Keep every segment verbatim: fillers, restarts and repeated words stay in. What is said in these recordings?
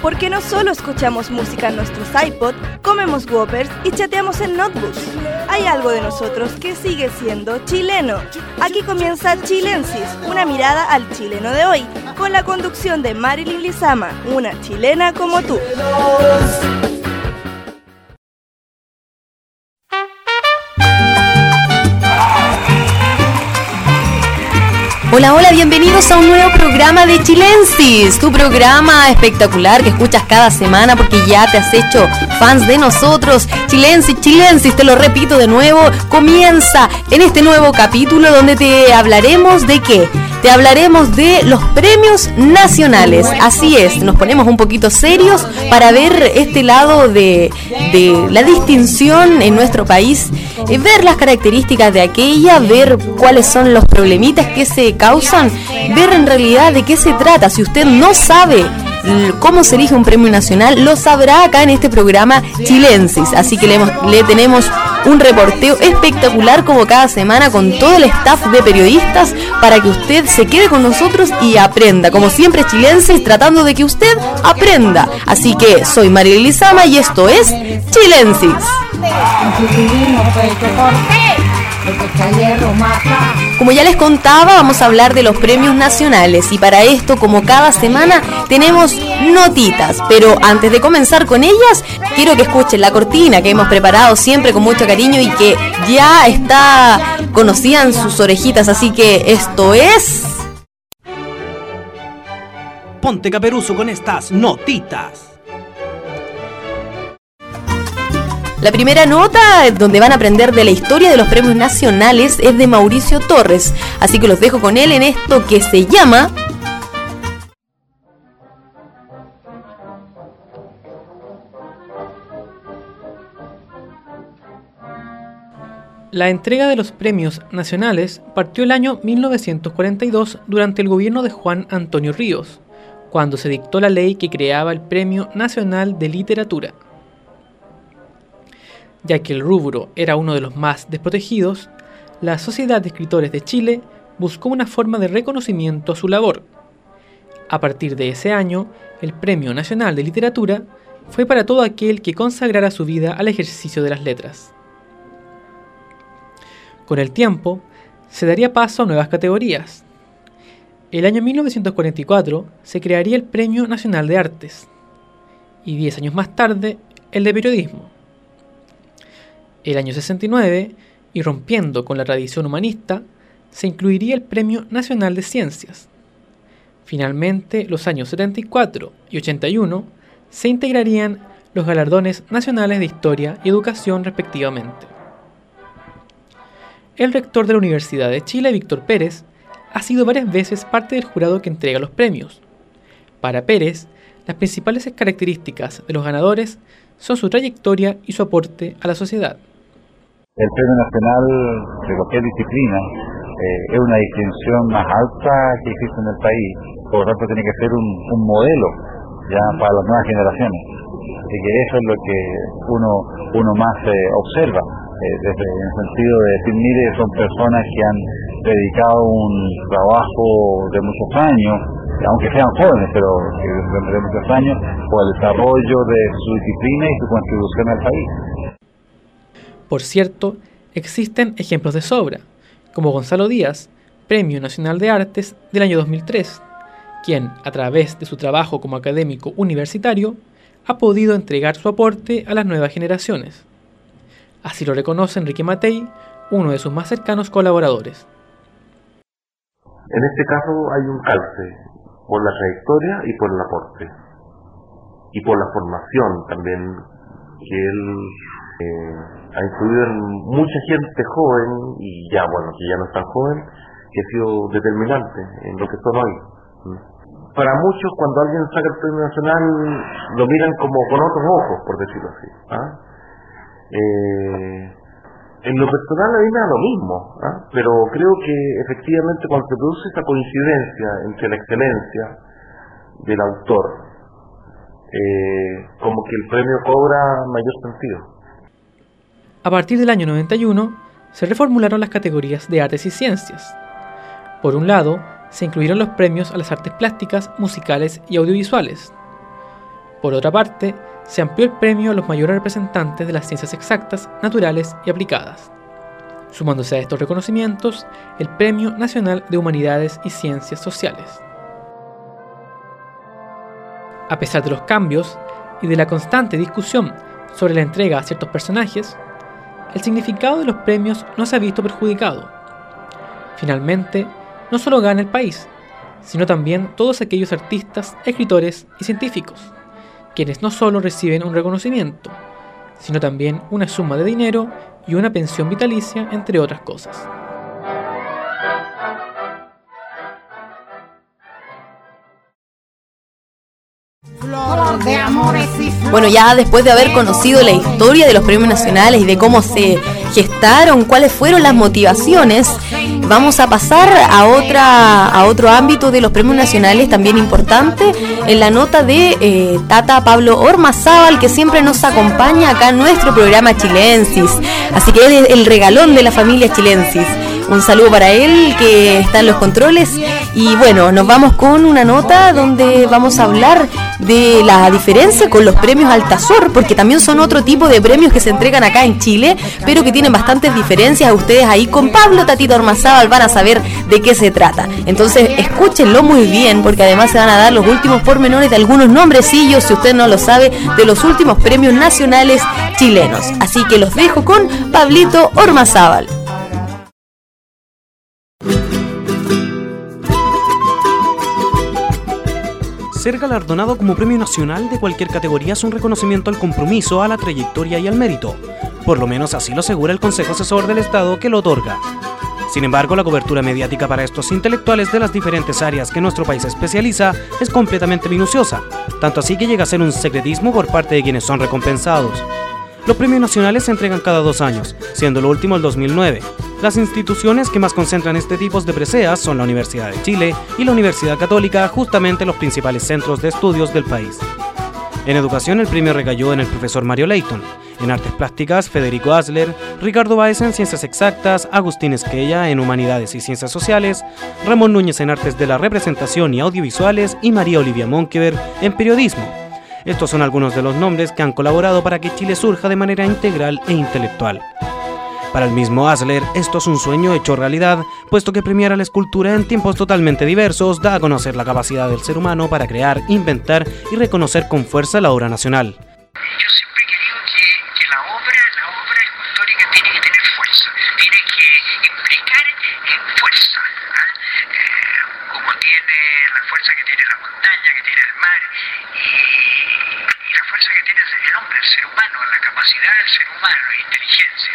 porque no solo escuchamos música en nuestros iPod, comemos Whoppers y chateamos en Notebooks. Hay algo de nosotros que sigue siendo chileno. Aquí comienza Chilensis, una mirada al chileno de hoy, con la conducción de Marilyn Lizama, una chilena como tú. Hola, hola, bienvenidos a un nuevo programa de Chilensis, tu programa espectacular que escuchas cada semana porque ya te has hecho fans de nosotros. Chilensis, Chilensis, te lo repito de nuevo, comienza en este nuevo capítulo donde te hablaremos de qué. Te hablaremos de los premios nacionales. Así es, nos ponemos un poquito serios para ver este lado de, de la distinción en nuestro país, eh, ver las características de aquella, ver cuáles son los problemitas que se causan, ver en realidad de qué se trata. Si usted no sabe cómo se elige un premio nacional, lo sabrá acá en este programa Chilensis. Así que le, hemos, le tenemos un reporteo espectacular como cada semana con todo el staff de periodistas para que usted se quede con nosotros y aprenda. Como siempre, Chilensis, tratando de que usted aprenda. Así que soy Marilyn Lizama y esto es Chilensis. Como ya les contaba, vamos a hablar de los premios nacionales y para esto, como cada semana, tenemos notitas. Pero antes de comenzar con ellas, quiero que escuchen la cortina que hemos preparado siempre con mucho cariño y que ya está conocida en sus orejitas, así que esto es... Ponte caperuso con estas notitas. La primera nota, donde van a aprender de la historia de los premios nacionales, es de Mauricio Torres. Así que los dejo con él en esto que se llama... La entrega de los premios nacionales partió el año mil novecientos cuarenta y dos durante el gobierno de Juan Antonio Ríos, cuando se dictó la ley que creaba el Premio Nacional de Literatura. Ya que el rubro era uno de los más desprotegidos, la Sociedad de Escritores de Chile buscó una forma de reconocimiento a su labor. A partir de ese año, el Premio Nacional de Literatura fue para todo aquel que consagrara su vida al ejercicio de las letras. Con el tiempo, se daría paso a nuevas categorías. El año mil novecientos cuarenta y cuatro se crearía el Premio Nacional de Artes, y diez años más tarde, el de Periodismo. El año sesenta y nueve, y rompiendo con la tradición humanista, se incluiría el Premio Nacional de Ciencias. Finalmente, los años setenta y cuatro y ochenta y uno se integrarían los galardones nacionales de Historia y Educación respectivamente. El rector de la Universidad de Chile, Víctor Pérez, ha sido varias veces parte del jurado que entrega los premios. Para Pérez, las principales características de los ganadores son su trayectoria y su aporte a la sociedad. El Premio Nacional de cualquier disciplina eh, es una distinción más alta que existe en el país, por lo tanto tiene que ser un, un modelo ya para las nuevas generaciones. Así que eso es lo que uno, uno más eh, observa, eh, desde en el sentido de decir, mire, son personas que han dedicado un trabajo de muchos años, aunque sean jóvenes, pero de muchos años, por el desarrollo de su disciplina y su contribución al país. Por cierto, existen ejemplos de sobra, como Gonzalo Díaz, Premio Nacional de Artes del año dos mil tres, quien, a través de su trabajo como académico universitario, ha podido entregar su aporte a las nuevas generaciones. Así lo reconoce Enrique Matei, uno de sus más cercanos colaboradores. En este caso hay un calce por la trayectoria y por el aporte, y por la formación también que él eh, ha influido en mucha gente joven, y ya bueno, que ya no es tan joven, que ha sido determinante en lo que son hoy. Para muchos, cuando alguien saca el premio nacional, lo miran como con otros ojos, por decirlo así. ¿ah? Eh, en lo personal a mí me da lo mismo, ¿ah? Pero creo que efectivamente cuando se produce esa coincidencia entre la excelencia del autor, eh, como que el premio cobra mayor sentido. A partir del año noventa y uno, se reformularon las categorías de artes y ciencias. Por un lado, se incluyeron los premios a las artes plásticas, musicales y audiovisuales. Por otra parte, se amplió el premio a los mayores representantes de las ciencias exactas, naturales y aplicadas, sumándose a estos reconocimientos el Premio Nacional de Humanidades y Ciencias Sociales. A pesar de los cambios y de la constante discusión sobre la entrega a ciertos personajes, el significado de los premios no se ha visto perjudicado. Finalmente, no solo gana el país, sino también todos aquellos artistas, escritores y científicos, quienes no solo reciben un reconocimiento, sino también una suma de dinero y una pensión vitalicia, entre otras cosas. Bueno, ya después de haber conocido la historia de los premios nacionales y de cómo se gestaron, cuáles fueron las motivaciones, vamos a pasar a otra a otro ámbito de los premios nacionales también importante, en la nota de eh, Tata Pablo Ormazábal, que siempre nos acompaña acá en nuestro programa Chilensis. Así que él es el regalón de la familia Chilensis. Un saludo para él, que está en los controles. Y bueno, nos vamos con una nota donde vamos a hablar de la diferencia con los premios Altazor, porque también son otro tipo de premios que se entregan acá en Chile, pero que tienen bastantes diferencias. Ustedes ahí con Pablo Tatito Ormazábal van a saber de qué se trata. Entonces escúchenlo muy bien, porque además se van a dar los últimos pormenores de algunos nombrecillos, si usted no lo sabe, de los últimos premios nacionales chilenos. Así que los dejo con Pablito Ormazábal. Ser galardonado como premio nacional de cualquier categoría es un reconocimiento al compromiso, a la trayectoria y al mérito. Por lo menos así lo asegura el Consejo Asesor del Estado que lo otorga. Sin embargo, la cobertura mediática para estos intelectuales de las diferentes áreas que nuestro país especializa es completamente minuciosa, tanto así que llega a ser un secretismo por parte de quienes son recompensados. Los premios nacionales se entregan cada dos años, siendo lo último el dos mil nueve. Las instituciones que más concentran este tipo de preseas son la Universidad de Chile y la Universidad Católica, justamente los principales centros de estudios del país. En educación, el premio recayó en el profesor Mario Leighton. En artes plásticas, Federico Asler, Ricardo Báez en ciencias exactas, Agustín Esquella en humanidades y ciencias sociales, Ramón Núñez en artes de la representación y audiovisuales y María Olivia Monkever en periodismo. Estos son algunos de los nombres que han colaborado para que Chile surja de manera integral e intelectual. Para el mismo Asler, esto es un sueño hecho realidad, puesto que premiar a la escultura en tiempos totalmente diversos da a conocer la capacidad del ser humano para crear, inventar y reconocer con fuerza la obra nacional. Yo siempre he querido que, que la obra, la obra escultórica tiene que tener fuerza, tiene que implicar eh, fuerza, ¿eh? Eh, como tiene la fuerza que tiene la montaña, que tiene el mar, y, y la fuerza que tiene el hombre, el ser humano, la capacidad del ser humano, la inteligencia.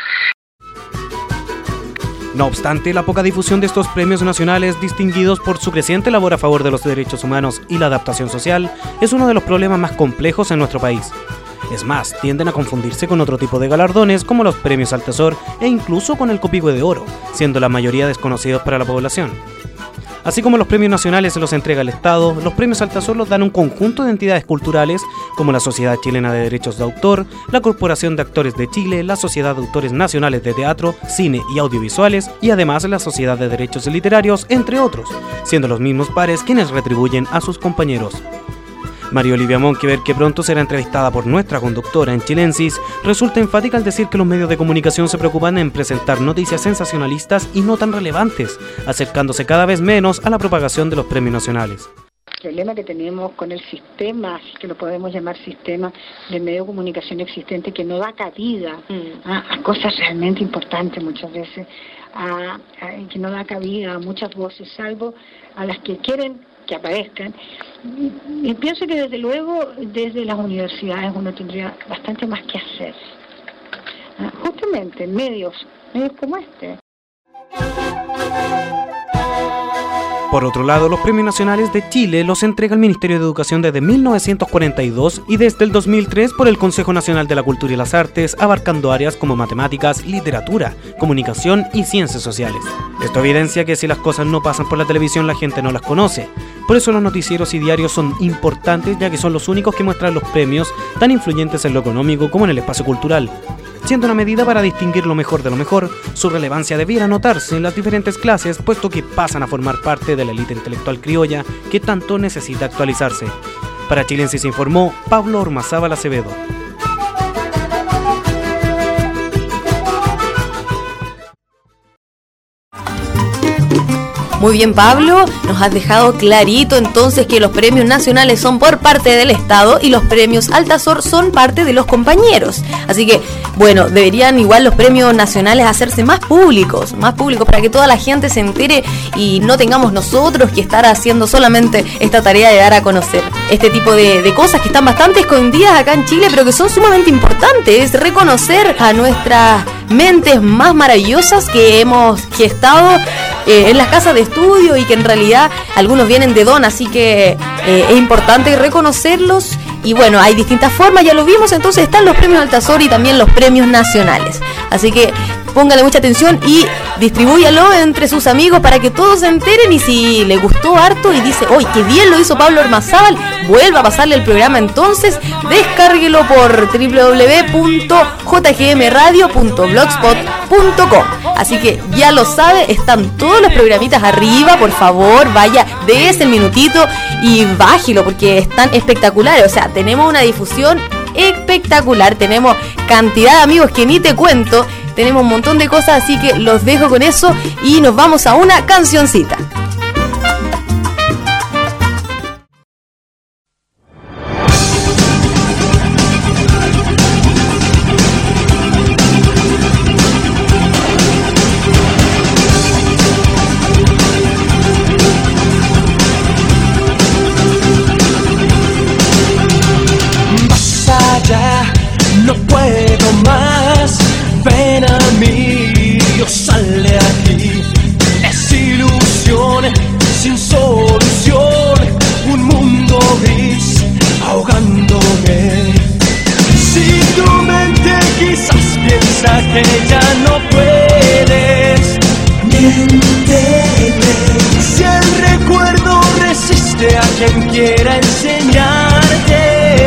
No obstante, la poca difusión de estos premios nacionales, distinguidos por su creciente labor a favor de los derechos humanos y la adaptación social, es uno de los problemas más complejos en nuestro país. Es más, tienden a confundirse con otro tipo de galardones como los premios Altazor e incluso con el Copihue de Oro, siendo la mayoría desconocidos para la población. Así como los premios nacionales se los entrega el Estado, los premios Altazor los dan un conjunto de entidades culturales como la Sociedad Chilena de Derechos de Autor, la Corporación de Actores de Chile, la Sociedad de Autores Nacionales de Teatro, Cine y Audiovisuales y además la Sociedad de Derechos Literarios, entre otros, siendo los mismos pares quienes retribuyen a sus compañeros. María Olivia Monkever, que pronto será entrevistada por nuestra conductora en Chilensis, resulta enfática al decir que los medios de comunicación se preocupan en presentar noticias sensacionalistas y no tan relevantes, acercándose cada vez menos a la propagación de los premios nacionales. El problema que tenemos con el sistema, que lo podemos llamar sistema de medio de comunicación existente, que no da cabida mm. a, a cosas realmente importantes muchas veces, a, a, que no da cabida a muchas voces, salvo a las que quieren que aparezcan. Y, y pienso que desde luego desde las universidades uno tendría bastante más que hacer, ¿ah? Justamente en medios, medios como este. Por otro lado, los premios nacionales de Chile los entrega el Ministerio de Educación desde mil novecientos cuarenta y dos y desde el dos mil tres por el Consejo Nacional de la Cultura y las Artes, abarcando áreas como matemáticas, literatura, comunicación y ciencias sociales. Esto evidencia que si las cosas no pasan por la televisión, la gente no las conoce. Por eso los noticieros y diarios son importantes, ya que son los únicos que muestran los premios tan influyentes en lo económico como en el espacio cultural. Siendo una medida para distinguir lo mejor de lo mejor, su relevancia debiera notarse en las diferentes clases, puesto que pasan a formar parte de la élite intelectual criolla que tanto necesita actualizarse. Para Chilensis informó Pablo Ormazábal Acevedo. Muy bien, Pablo, nos has dejado clarito entonces que los premios nacionales son por parte del Estado y los premios Altazor son parte de los compañeros. Así que, bueno, deberían igual los premios nacionales hacerse más públicos, más públicos para que toda la gente se entere y no tengamos nosotros que estar haciendo solamente esta tarea de dar a conocer este tipo de, de cosas que están bastante escondidas acá en Chile, pero que son sumamente importantes. Reconocer a nuestras mentes más maravillosas que hemos gestado eh, en las casas de estudio y que en realidad algunos vienen de don, así que eh, es importante reconocerlos. Y bueno, hay distintas formas, ya lo vimos, entonces están los premios Altazor y también los premios nacionales. Así que póngale mucha atención y distribúyalo entre sus amigos para que todos se enteren, y si le gustó harto y dice, ¡oye, qué bien lo hizo Pablo Ormazábal!, vuelva a pasarle el programa, entonces descárguelo por doble u doble u doble u punto j g m radio punto blogspot punto com. Así que ya lo sabe, están todos los programitas arriba, por favor, vaya, dése el minutito y bájelo porque están espectaculares. O sea, tenemos una difusión espectacular, tenemos cantidad de amigos que ni te cuento, tenemos un montón de cosas, así que los dejo con eso y nos vamos a una cancioncita. No puedo más, ven a mí, yo sal de aquí. Es ilusión sin solución, un mundo gris ahogándome. Si tu mente quizás piensa que ya no puedes, miénteme. Si el recuerdo resiste a quien quiera enseñarte,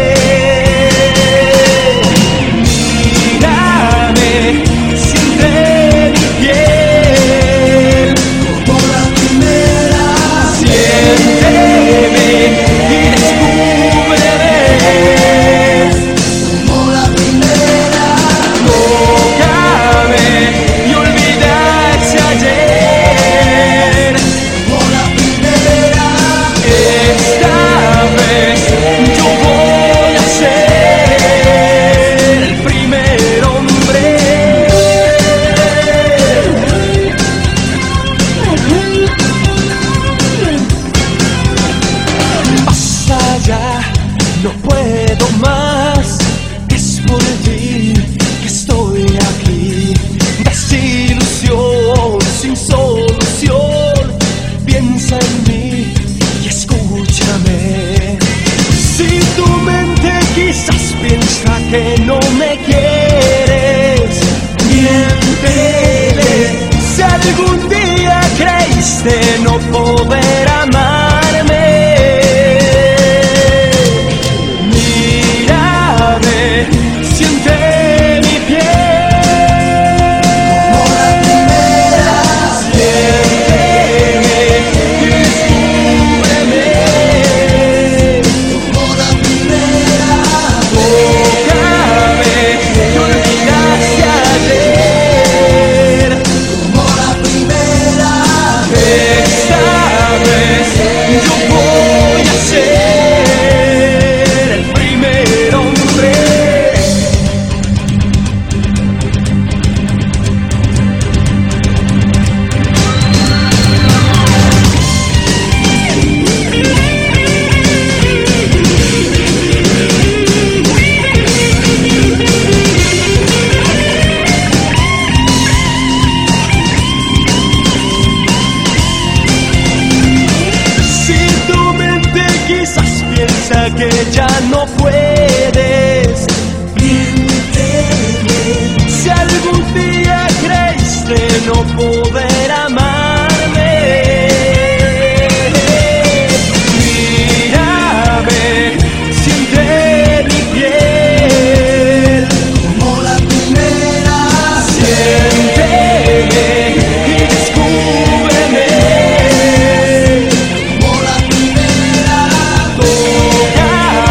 siente mi piel como la primera, siénteme y descúbreme como la primera, tócame y olvidarse ayer como la primera. Esta vez yo voy a ser el primer hombre. No puedo más, es por ti que estoy aquí. Desilusión sin solución, piensa en mí y escúchame. Si tu mente quizás piensa que no me quieres, miéntele. Si algún día creíste no poder amarme, siente mi piel como la primera, siénteme y descúbreme como la primera, tócame y olvidarse ayer como la primera. Esta vez yo voy a ser el primer hombre. Que ya no puedes, miénteme. Si algún día creíste no poder amarme, mírame, siente mi piel como la primera, siénteme y descúbreme como la primera.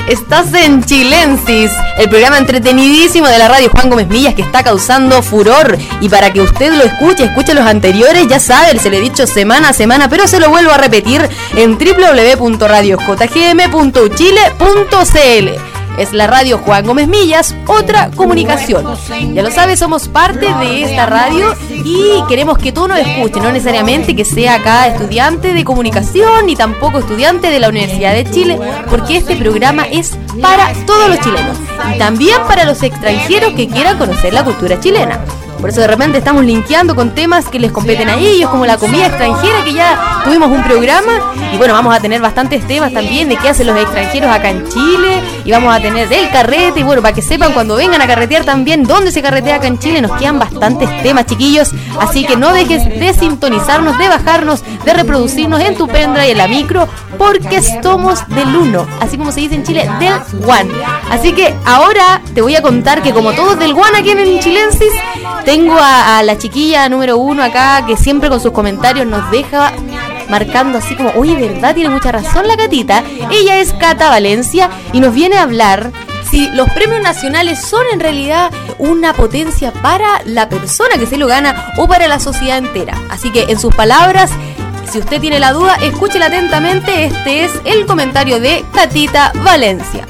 Estás en Chilensis, el programa entretenidísimo de la radio Juan Gómez Millas que está causando furor. Y para que usted lo escuche, escuche los anteriores, ya sabe, se lo he dicho semana a semana, pero se lo vuelvo a repetir en doble u doble u doble u punto radio j g m punto chile punto c l. Es la radio Juan Gómez Millas, otra comunicación. Ya lo sabes, somos parte de esta radio y queremos que tú nos escuches, no necesariamente que sea acá estudiante de comunicación ni tampoco estudiante de la Universidad de Chile, porque este programa es para todos los chilenos y también para los extranjeros que quieran conocer la cultura chilena. Por eso de repente estamos linkeando con temas que les competen a ellos, como la comida extranjera, que ya tuvimos un programa. Y bueno, vamos a tener bastantes temas también de qué hacen los extranjeros acá en Chile. Y vamos a tener el carrete. Y bueno, para que sepan cuando vengan a carretear también dónde se carretea acá en Chile. Nos quedan bastantes temas, chiquillos. Así que no dejes de sintonizarnos, de bajarnos, de reproducirnos en tu pendrive y en la micro, porque somos del uno, así como se dice en Chile, del one. Así que ahora te voy a contar que como todos del one aquí en Chilensis, tengo a, a la chiquilla número uno acá que siempre con sus comentarios nos deja marcando así como, oye, ¿verdad? Tiene mucha razón la Catita. Ella es Cata Valencia y nos viene a hablar si los premios nacionales son en realidad una potencia para la persona que se lo gana o para la sociedad entera. Así que en sus palabras, si usted tiene la duda, escúchela atentamente. Este es el comentario de Catita Valencia.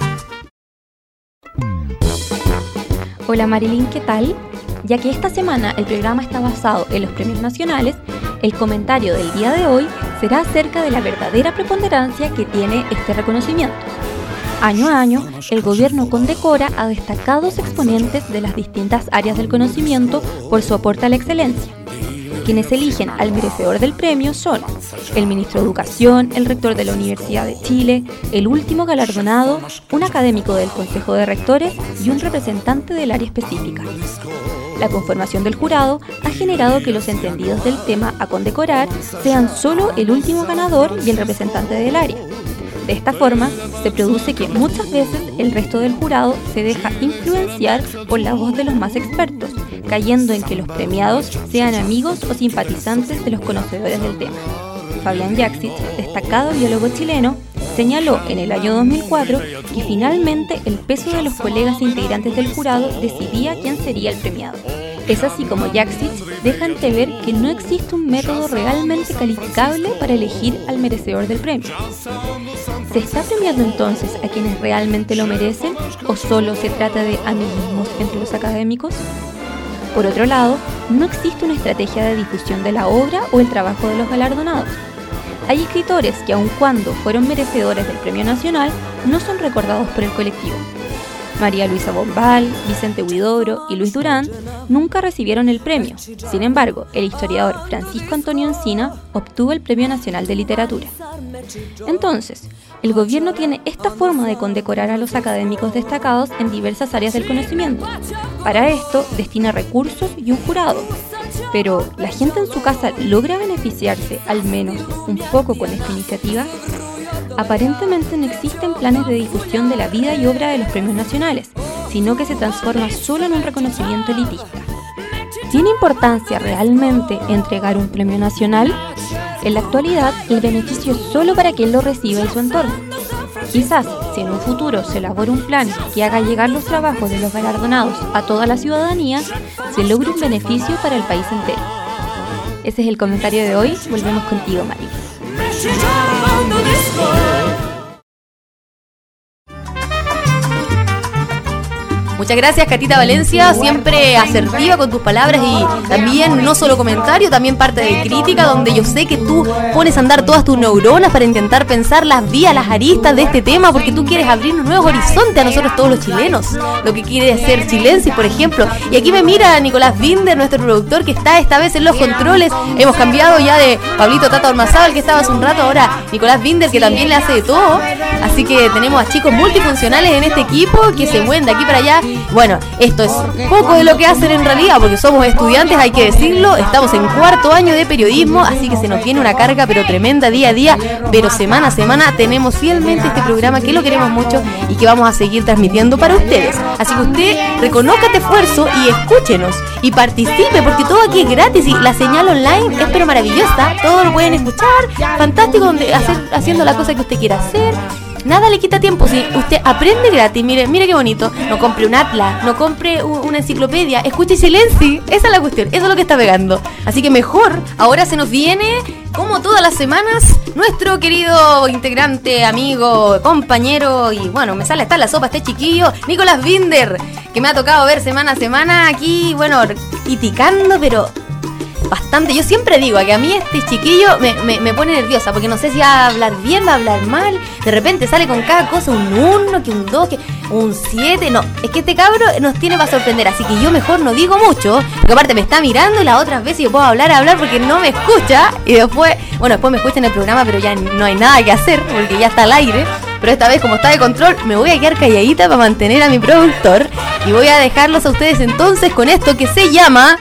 Hola Marilyn, ¿qué tal? Ya que esta semana el programa está basado en los premios nacionales, el comentario del día de hoy será acerca de la verdadera preponderancia que tiene este reconocimiento. Año a año, el gobierno condecora a destacados exponentes de las distintas áreas del conocimiento por su aporte a la excelencia. Quienes eligen al merecedor del premio son el ministro de Educación, el rector de la Universidad de Chile, el último galardonado, un académico del Consejo de Rectores y un representante del área específica. La conformación del jurado ha generado que los entendidos del tema a condecorar sean solo el último ganador y el representante del área. De esta forma, se produce que muchas veces el resto del jurado se deja influenciar por la voz de los más expertos, cayendo en que los premiados sean amigos o simpatizantes de los conocedores del tema. Fabián Jaksic, destacado biólogo chileno, señaló en el año dos mil cuatro que finalmente el peso de los colegas integrantes del jurado decidía quién sería el premiado. Es así como Jaksic deja entrever que no existe un método realmente calificable para elegir al merecedor del premio. ¿Se está premiando entonces a quienes realmente lo merecen o solo se trata de amiguismos entre los académicos? Por otro lado, no existe una estrategia de difusión de la obra o el trabajo de los galardonados. Hay escritores que, aun cuando fueron merecedores del Premio Nacional, no son recordados por el colectivo. María Luisa Bombal, Vicente Huidobro y Luis Durán nunca recibieron el premio. Sin embargo, el historiador Francisco Antonio Encina obtuvo el Premio Nacional de Literatura. Entonces, el gobierno tiene esta forma de condecorar a los académicos destacados en diversas áreas del conocimiento. Para esto, destina recursos y un jurado. Pero, ¿la gente en su casa logra beneficiarse al menos un poco con esta iniciativa? Aparentemente no existen planes de difusión de la vida y obra de los premios nacionales, sino que se transforma solo en un reconocimiento elitista. ¿Tiene importancia realmente entregar un premio nacional? En la actualidad, el beneficio es solo para quien lo reciba en su entorno. Quizás, si en un futuro se elabora un plan que haga llegar los trabajos de los galardonados a toda la ciudadanía, se logre un beneficio para el país entero. Ese es el comentario de hoy. Volvemos contigo, Mari. Muchas gracias, Catita Valencia, siempre asertiva con tus palabras y también no solo comentario, también parte de crítica, donde yo sé que tú pones a andar todas tus neuronas para intentar pensar las vías, las aristas de este tema, porque tú quieres abrir un nuevo horizonte a nosotros todos los chilenos, lo que quiere hacer Chilensis, por ejemplo. Y aquí me mira Nicolás Binder, nuestro productor, que está esta vez en los controles. Hemos cambiado ya de Pablito Tata Ormazábal, que estaba hace un rato, ahora Nicolás Binder, que también le hace de todo. Así que tenemos a chicos multifuncionales en este equipo que se mueven de aquí para allá. Bueno, esto es poco de lo que hacen en realidad, porque somos estudiantes, hay que decirlo, estamos en cuarto año de periodismo, así que se nos viene una carga pero tremenda día a día, pero semana a semana tenemos fielmente este programa que lo queremos mucho y que vamos a seguir transmitiendo para ustedes. Así que usted reconozca este esfuerzo y escúchenos y participe, porque todo aquí es gratis y la señal online es pero maravillosa, todo lo pueden escuchar, fantástico, donde hacer, haciendo la cosa que usted quiera hacer. nada le quita tiempo. Si usted aprende gratis, mire, mire qué bonito. No compre un atlas, no compre un, una enciclopedia, escuche Chilensis. Esa es la cuestión, eso es lo que está pegando. Así que mejor, ahora se nos viene, como todas las semanas, nuestro querido integrante, amigo, compañero, y bueno, me sale hasta la sopa este chiquillo, Nicolás Binder, que me ha tocado ver semana a semana aquí, bueno, criticando, pero bastante. Yo siempre digo que a mí este chiquillo me, me, me pone nerviosa, porque no sé si va a hablar bien, va a hablar mal. De repente sale con cada cosa un uno, que un dos, que un siete. No, es que este cabro nos tiene para sorprender, así que yo mejor no digo mucho, porque aparte me está mirando y las otras veces yo puedo hablar, hablar porque no me escucha. Y después, bueno, después me escucha en el programa, pero ya no hay nada que hacer, porque ya está al aire. Pero esta vez, como está de control, me voy a quedar calladita para mantener a mi productor. Y voy a dejarlos a ustedes entonces con esto que se llama...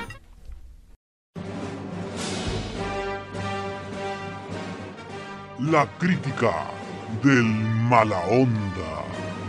La crítica del mala onda.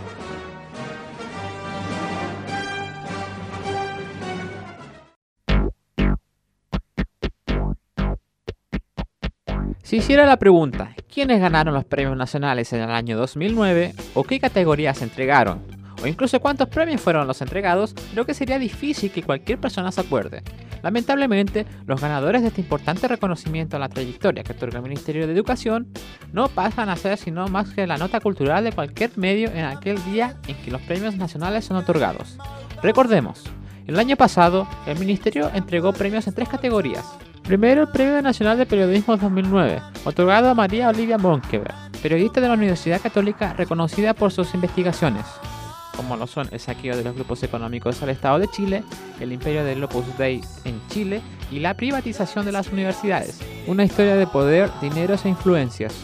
Si hiciera la pregunta, ¿quiénes ganaron los premios nacionales en el año dos mil nueve? ¿O qué categorías se entregaron? O incluso cuántos premios fueron los entregados, creo que sería difícil que cualquier persona se acuerde. Lamentablemente, los ganadores de este importante reconocimiento a la trayectoria que otorga el Ministerio de Educación no pasan a ser sino más que la nota cultural de cualquier medio en aquel día en que los premios nacionales son otorgados. Recordemos, el año pasado, el Ministerio entregó premios en tres categorías. Primero, el Premio Nacional de Periodismo dos mil nueve, otorgado a María Olivia Monkeberg, periodista de la Universidad Católica reconocida por sus investigaciones, como lo son el saqueo de los grupos económicos al Estado de Chile, el imperio del Opus Dei en Chile y la privatización de las universidades, una historia de poder, dineros e influencias.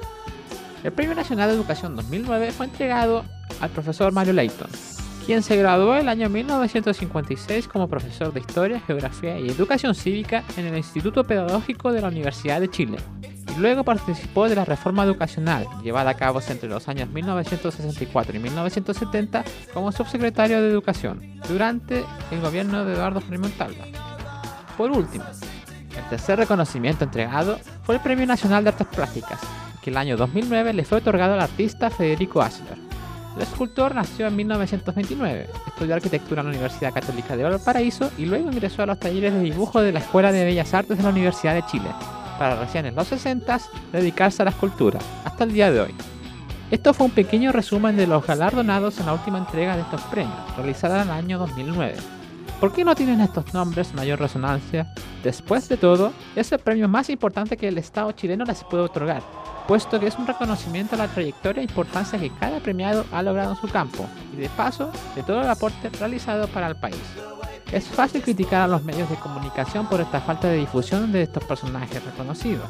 El Premio Nacional de Educación dos mil nueve fue entregado al profesor Mario Leighton, quien se graduó el año mil novecientos cincuenta y seis como profesor de Historia, Geografía y Educación Cívica en el Instituto Pedagógico de la Universidad de Chile. Y luego participó de la reforma educacional, llevada a cabo entre los años mil novecientos sesenta y cuatro y mil novecientos setenta como subsecretario de Educación, durante el gobierno de Eduardo Frei Montalva. Por último, el tercer reconocimiento entregado fue el Premio Nacional de Artes Plásticas, que el año dos mil nueve le fue otorgado al artista Federico Asler. El escultor nació en mil novecientos veintinueve, estudió arquitectura en la Universidad Católica de Valparaíso y luego ingresó a los talleres de dibujo de la Escuela de Bellas Artes de la Universidad de Chile, para recién en los sesenta dedicarse a la escultura, hasta el día de hoy. Esto fue un pequeño resumen de los galardonados en la última entrega de estos premios, realizada en el año dos mil nueve. ¿Por qué no tienen estos nombres mayor resonancia? Después de todo, es el premio más importante que el Estado chileno les puede otorgar, puesto que es un reconocimiento a la trayectoria e importancia que cada premiado ha logrado en su campo, y de paso, de todo el aporte realizado para el país. Es fácil criticar a los medios de comunicación por esta falta de difusión de estos personajes reconocidos.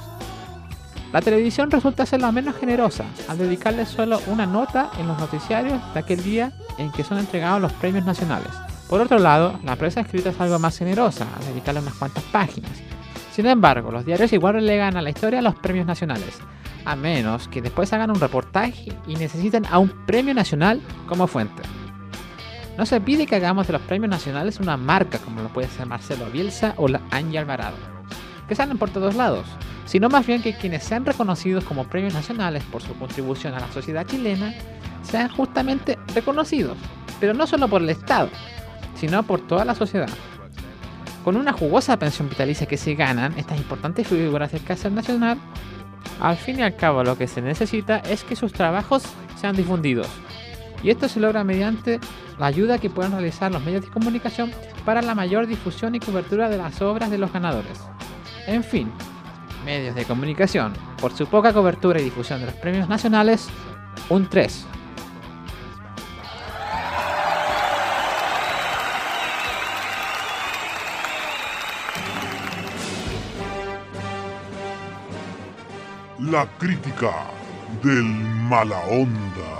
La televisión resulta ser la menos generosa, al dedicarle solo una nota en los noticiarios de aquel día en que son entregados los premios nacionales. Por otro lado, la prensa escrita es algo más generosa, al dedicarle unas cuantas páginas. Sin embargo, los diarios igual relegan a la historia los premios nacionales, a menos que después hagan un reportaje y necesiten a un premio nacional como fuente. No se pide que hagamos de los premios nacionales una marca como lo puede ser Marcelo Bielsa o la Ángel Alvarado, que salen por todos lados, sino más bien que quienes sean reconocidos como premios nacionales por su contribución a la sociedad chilena sean justamente reconocidos, pero no solo por el Estado, sino por toda la sociedad. Con una jugosa pensión vitalicia que se ganan estas importantes figuras del quehacer nacional, al fin y al cabo lo que se necesita es que sus trabajos sean difundidos. Y esto se logra mediante la ayuda que puedan realizar los medios de comunicación para la mayor difusión y cobertura de las obras de los ganadores. En fin, medios de comunicación, por su poca cobertura y difusión de los premios nacionales, un tres. La crítica del mala onda.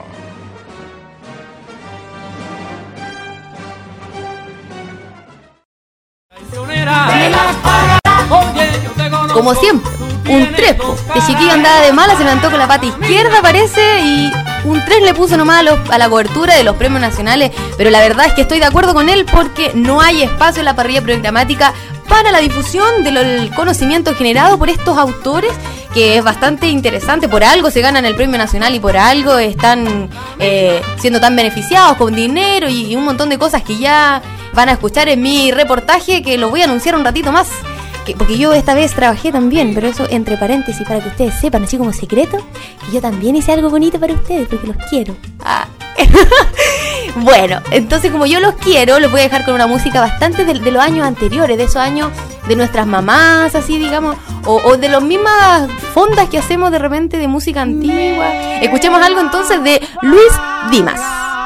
Como siempre, un tres, po. Que chiquillo andaba de mala, se levantó con la pata izquierda parece y un tres le puso nomás a, los, a la cobertura de los premios nacionales. Pero la verdad es que estoy de acuerdo con él porque no hay espacio en la parrilla programática para la difusión del conocimiento generado por estos autores que es bastante interesante. Por algo se ganan el premio nacional y por algo están eh, siendo tan beneficiados con dinero y, y un montón de cosas que ya van a escuchar en mi reportaje, que lo voy a anunciar un ratito más. Que, porque yo esta vez trabajé también, pero eso entre paréntesis para que ustedes sepan, así como secreto, que yo también hice algo bonito para ustedes porque los quiero. Ah. Bueno, entonces como yo los quiero, los voy a dejar con una música bastante de, de los años anteriores, de esos años de nuestras mamás, así digamos, o, o de las mismas fondas que hacemos de repente de música antigua. Escuchemos algo entonces de Luis Dimas.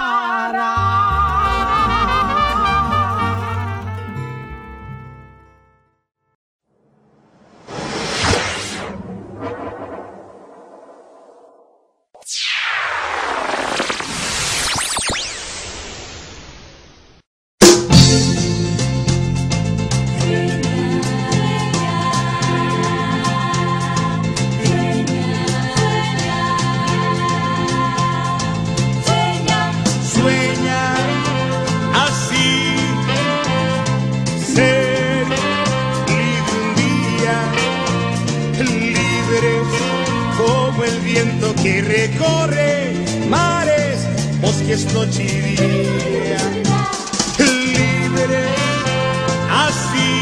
Que recorre mares, bosques, noche y día, libre, así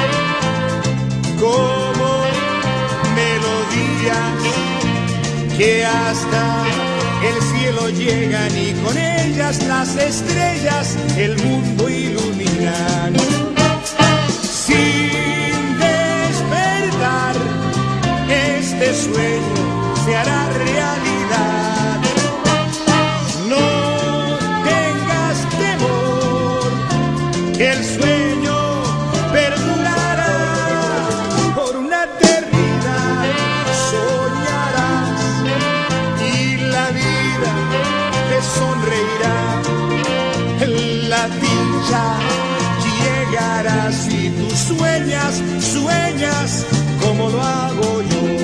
como melodías que hasta el cielo llegan y con ellas las estrellas el mundo iluminan. Sin despertar, este sueño se hará realidad. No tengas temor, que el sueño perdurará. Por una eternidad soñarás y la vida te sonreirá. La dicha llegará si tú sueñas, sueñas como lo hago yo.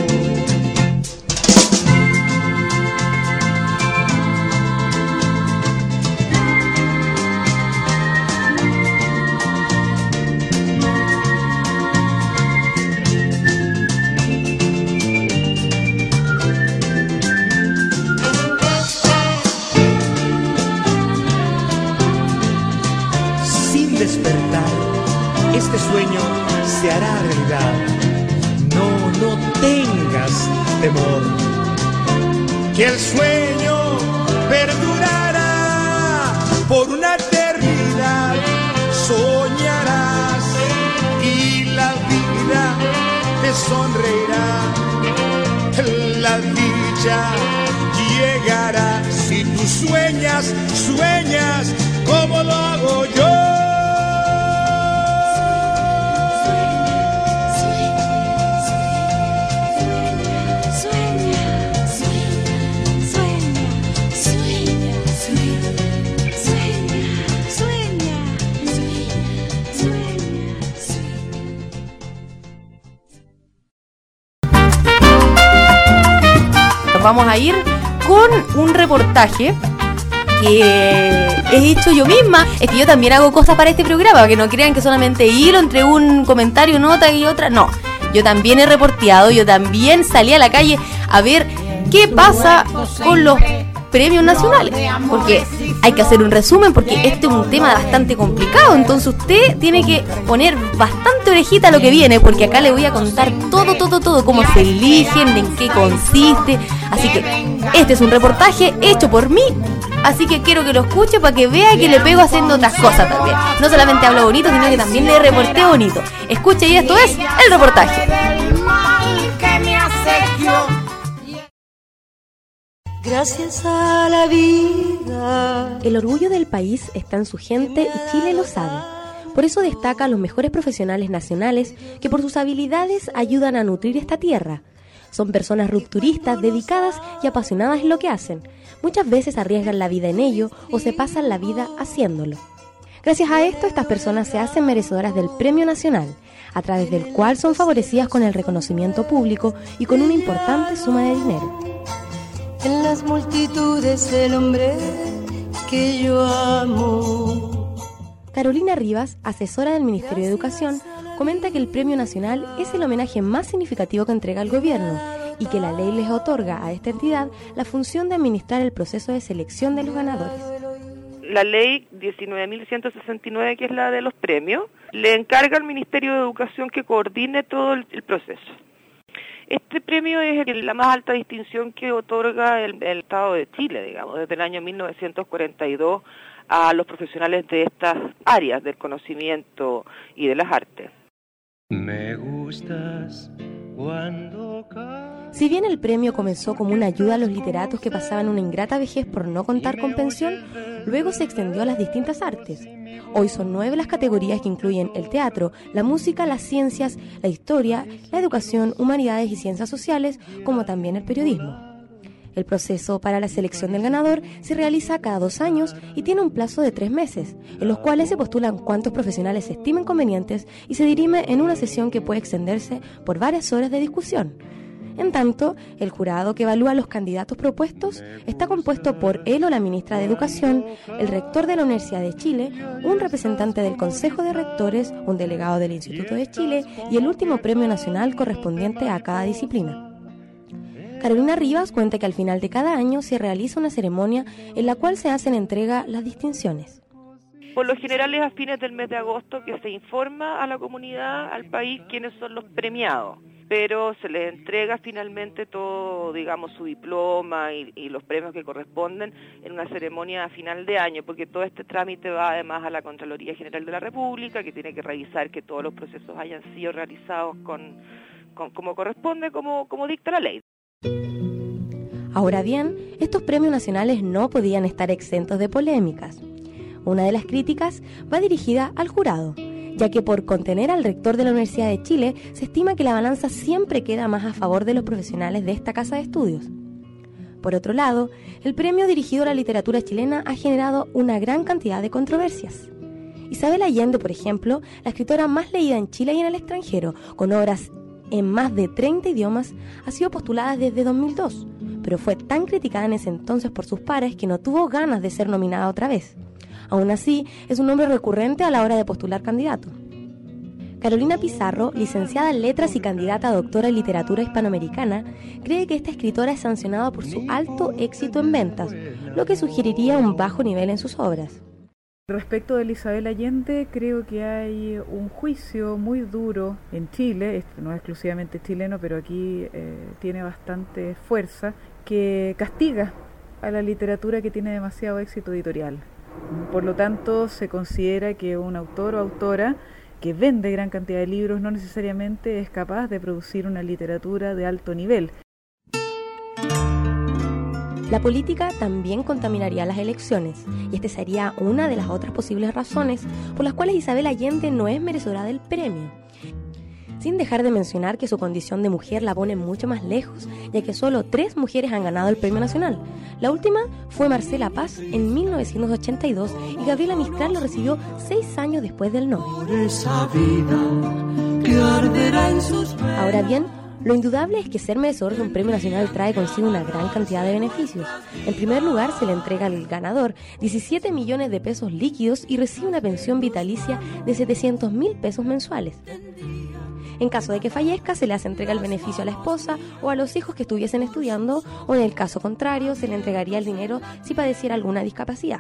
Este sueño se hará realidad. No, no tengas temor, que el sueño perdurará. Por una eternidad soñarás y la vida te sonreirá. La dicha llegará si tú sueñas, sueñas como lo hago yo. Vamos a ir con un reportaje que he hecho yo misma. Es que yo también hago cosas para este programa, para que no crean que solamente hilo entre un comentario, nota y otra. No, yo también he reporteado, yo también salí a la calle a ver qué pasa con los premios nacionales, porque hay que hacer un resumen, porque este es un tema bastante complicado. Entonces usted tiene que poner bastante orejita a lo que viene, porque acá le voy a contar todo, todo, todo, cómo se eligen, en qué consiste. Así que este es un reportaje hecho por mí, así que quiero que lo escuche para que vea que le pego haciendo otras cosas también. No solamente hablo bonito, sino que también le reporteo bonito. Escuche, y esto es el reportaje. Gracias a la vida. El orgullo del país está en su gente y Chile lo sabe. Por eso destaca a los mejores profesionales nacionales que por sus habilidades ayudan a nutrir esta tierra. Son personas rupturistas, dedicadas y apasionadas en lo que hacen. Muchas veces arriesgan la vida en ello o se pasan la vida haciéndolo. Gracias a esto, estas personas se hacen merecedoras del Premio Nacional, a través del cual son favorecidas con el reconocimiento público y con una importante suma de dinero. En las multitudes el hombre que yo amo. Carolina Rivas, asesora del Ministerio de Educación, comenta que el Premio Nacional es el homenaje más significativo que entrega el gobierno y que la ley les otorga a esta entidad la función de administrar el proceso de selección de los ganadores. La ley diecinueve mil ciento sesenta y nueve, que es la de los premios, le encarga al Ministerio de Educación que coordine todo el, el proceso. Este premio es la más alta distinción que otorga el, el Estado de Chile, digamos, desde el año mil novecientos cuarenta y dos a los profesionales de estas áreas del conocimiento y de las artes. Me gustas cuando Si bien el premio comenzó como una ayuda a los literatos que pasaban una ingrata vejez por no contar con pensión, luego se extendió a las distintas artes. Hoy son nueve las categorías que incluyen el teatro, la música, las ciencias, la historia, la educación, humanidades y ciencias sociales, como también el periodismo. El proceso para la selección del ganador se realiza cada dos años y tiene un plazo de tres meses, en los cuales se postulan cuantos profesionales se estimen convenientes y se dirime en una sesión que puede extenderse por varias horas de discusión. En tanto, el jurado que evalúa los candidatos propuestos está compuesto por él o la ministra de Educación, el rector de la Universidad de Chile, un representante del Consejo de Rectores, un delegado del Instituto de Chile y el último premio nacional correspondiente a cada disciplina. Carolina Rivas cuenta que al final de cada año se realiza una ceremonia en la cual se hacen entrega las distinciones. Por lo general es a fines del mes de agosto que se informa a la comunidad, al país, quiénes son los premiados, pero se les entrega finalmente todo, digamos, su diploma y, y los premios que corresponden en una ceremonia a final de año, porque todo este trámite va además a la Contraloría General de la República, que tiene que revisar que todos los procesos hayan sido realizados con, con como corresponde, como, como dicta la ley. Ahora bien, estos premios nacionales no podían estar exentos de polémicas. Una de las críticas va dirigida al jurado, ya que por contener al rector de la Universidad de Chile se estima que la balanza siempre queda más a favor de los profesionales de esta casa de estudios. Por otro lado, el premio dirigido a la literatura chilena ha generado una gran cantidad de controversias. Isabel Allende, por ejemplo, la escritora más leída en Chile y en el extranjero, con obras en más de treinta idiomas, ha sido postulada desde dos mil dos, pero fue tan criticada en ese entonces por sus pares que no tuvo ganas de ser nominada otra vez. Aún así, es un nombre recurrente a la hora de postular candidato. Carolina Pizarro, licenciada en Letras y candidata a doctora en Literatura Hispanoamericana, cree que esta escritora es sancionada por su alto éxito en ventas, lo que sugeriría un bajo nivel en sus obras. Respecto de Isabel Allende, creo que hay un juicio muy duro en Chile, esto no es exclusivamente chileno, pero aquí eh, tiene bastante fuerza, que castiga a la literatura que tiene demasiado éxito editorial. Por lo tanto, se considera que un autor o autora que vende gran cantidad de libros no necesariamente es capaz de producir una literatura de alto nivel. La política también contaminaría las elecciones, y esta sería una de las otras posibles razones por las cuales Isabel Allende no es merecedora del premio. Sin dejar de mencionar que su condición de mujer la pone mucho más lejos, ya que solo tres mujeres han ganado el premio nacional. La última fue Marcela Paz en mil novecientos ochenta y dos y Gabriela Mistral lo recibió seis años después del Nobel. Ahora bien, lo indudable es que ser merecedor de un premio nacional trae consigo una gran cantidad de beneficios. En primer lugar, se le entrega al ganador diecisiete millones de pesos líquidos y recibe una pensión vitalicia de setecientos mil pesos mensuales. En caso de que fallezca, se le hace entrega el beneficio a la esposa o a los hijos que estuviesen estudiando, o en el caso contrario, se le entregaría el dinero si padeciera alguna discapacidad.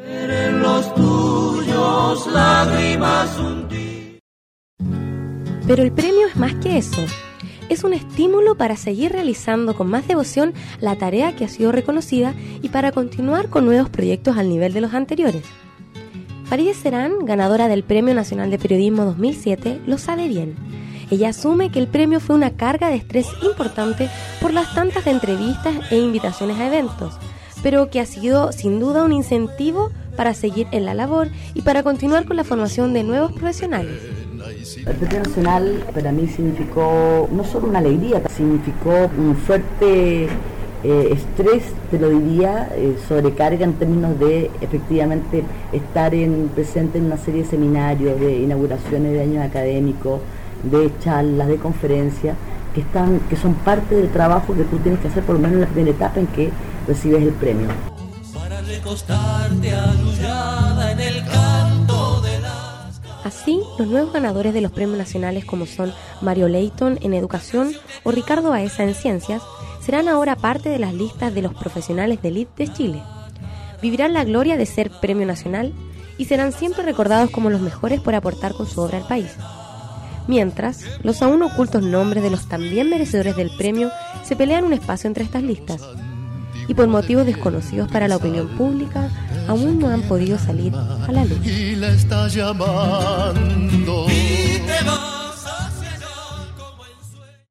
Pero el premio es más que eso. Es un estímulo para seguir realizando con más devoción la tarea que ha sido reconocida y para continuar con nuevos proyectos al nivel de los anteriores. Farideh Serán, ganadora del Premio Nacional de Periodismo dos mil siete, lo sabe bien. Ella asume que el premio fue una carga de estrés importante por las tantas de entrevistas e invitaciones a eventos, pero que ha sido sin duda un incentivo para seguir en la labor y para continuar con la formación de nuevos profesionales. El Premio Nacional para mí significó no solo una alegría, significó un fuerte eh, estrés, te lo diría, eh, sobrecarga en términos de efectivamente estar en, presente en una serie de seminarios, de inauguraciones de años académicos, de charlas, de conferencias, que están, que son parte del trabajo que tú tienes que hacer por lo menos en la primera etapa en que recibes el premio. Para recostarte arrullada en el canto de las... Así, los nuevos ganadores de los premios nacionales como son Mario Leighton en Educación o Ricardo Baeza en Ciencias, serán ahora parte de las listas de los profesionales de élite de Chile. Vivirán la gloria de ser premio nacional y serán siempre recordados como los mejores por aportar con su obra al país. Mientras, los aún ocultos nombres de los también merecedores del premio se pelean un espacio entre estas listas. Y por motivos desconocidos para la opinión pública, aún no han podido salir a la luz. Y la está llamando. Y te vas hacia allá como el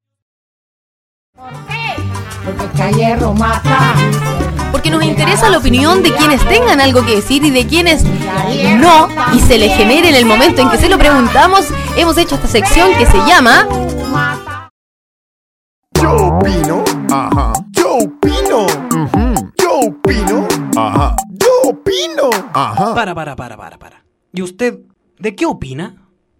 sueño. Porque el hierro mata. Porque nos interesa la opinión de quienes tengan algo que decir y de quienes no, y se les genere en el momento en que se lo preguntamos. Hemos hecho esta sección que se llama Yo opino, ajá. Yo opino, uh-huh. Yo opino, ajá. Yo opino, ajá. Para, para, para, para, para. ¿Y usted de qué opina?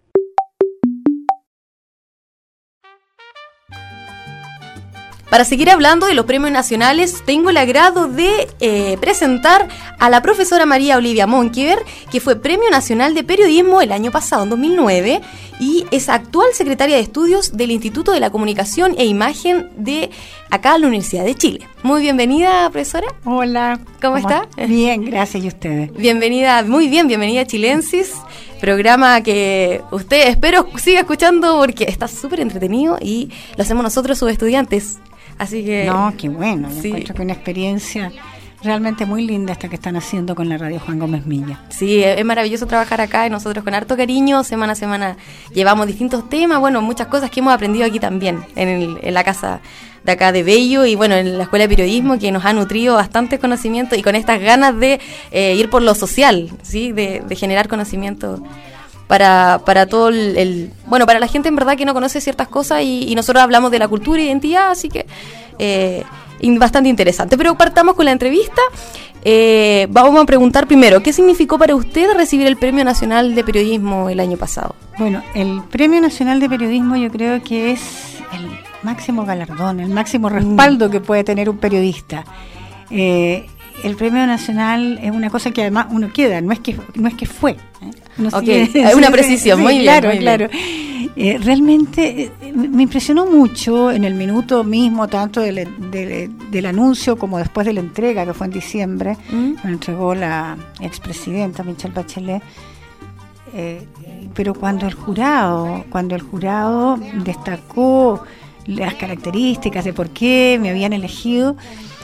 Para seguir hablando de los premios nacionales, tengo el agrado de eh, presentar a la profesora María Olivia Monkever, que fue Premio Nacional de Periodismo el año pasado, en dos mil nueve, y es actual secretaria de Estudios del Instituto de la Comunicación e Imagen de acá, la Universidad de Chile. Muy bienvenida, profesora. Hola. ¿Cómo, ¿Cómo está? Bien, gracias. ¿Y ustedes? Bienvenida, muy bien, bienvenida a Chilensis, programa que usted espero siga escuchando porque está súper entretenido y lo hacemos nosotros, sus estudiantes. Así que... No, qué bueno, yo sí. encuentro que una experiencia realmente muy linda esta que están haciendo con la radio Juan Gómez Milla. Sí, es maravilloso trabajar acá y nosotros con harto cariño, semana a semana llevamos distintos temas, bueno, muchas cosas que hemos aprendido aquí también, en, el, en la casa de acá de Bello y bueno, en la Escuela de Periodismo, que nos ha nutrido bastante conocimiento y con estas ganas de eh, ir por lo social, ¿sí? de, de generar conocimiento para para todo el, el... Bueno, para la gente en verdad que no conoce ciertas cosas y, y nosotros hablamos de la cultura e identidad, así que eh, bastante interesante. Pero partamos con la entrevista. Eh, vamos a preguntar primero, ¿qué significó para usted recibir el Premio Nacional de Periodismo el año pasado? Bueno, el Premio Nacional de Periodismo yo creo que es el máximo galardón, el máximo respaldo mm. que puede tener un periodista. Eh, el Premio Nacional es una cosa que además uno queda, no es que no es que fue. ¿eh? Okay. Sigue, una precisión, sí, muy bien. Claro, muy claro. Bien. Eh, realmente eh, me impresionó mucho en el minuto mismo, tanto del, del, del anuncio como después de la entrega, que fue en diciembre, ¿Mm? me entregó la expresidenta Michelle Bachelet. Eh, pero cuando el jurado, cuando el jurado destacó las características de por qué me habían elegido,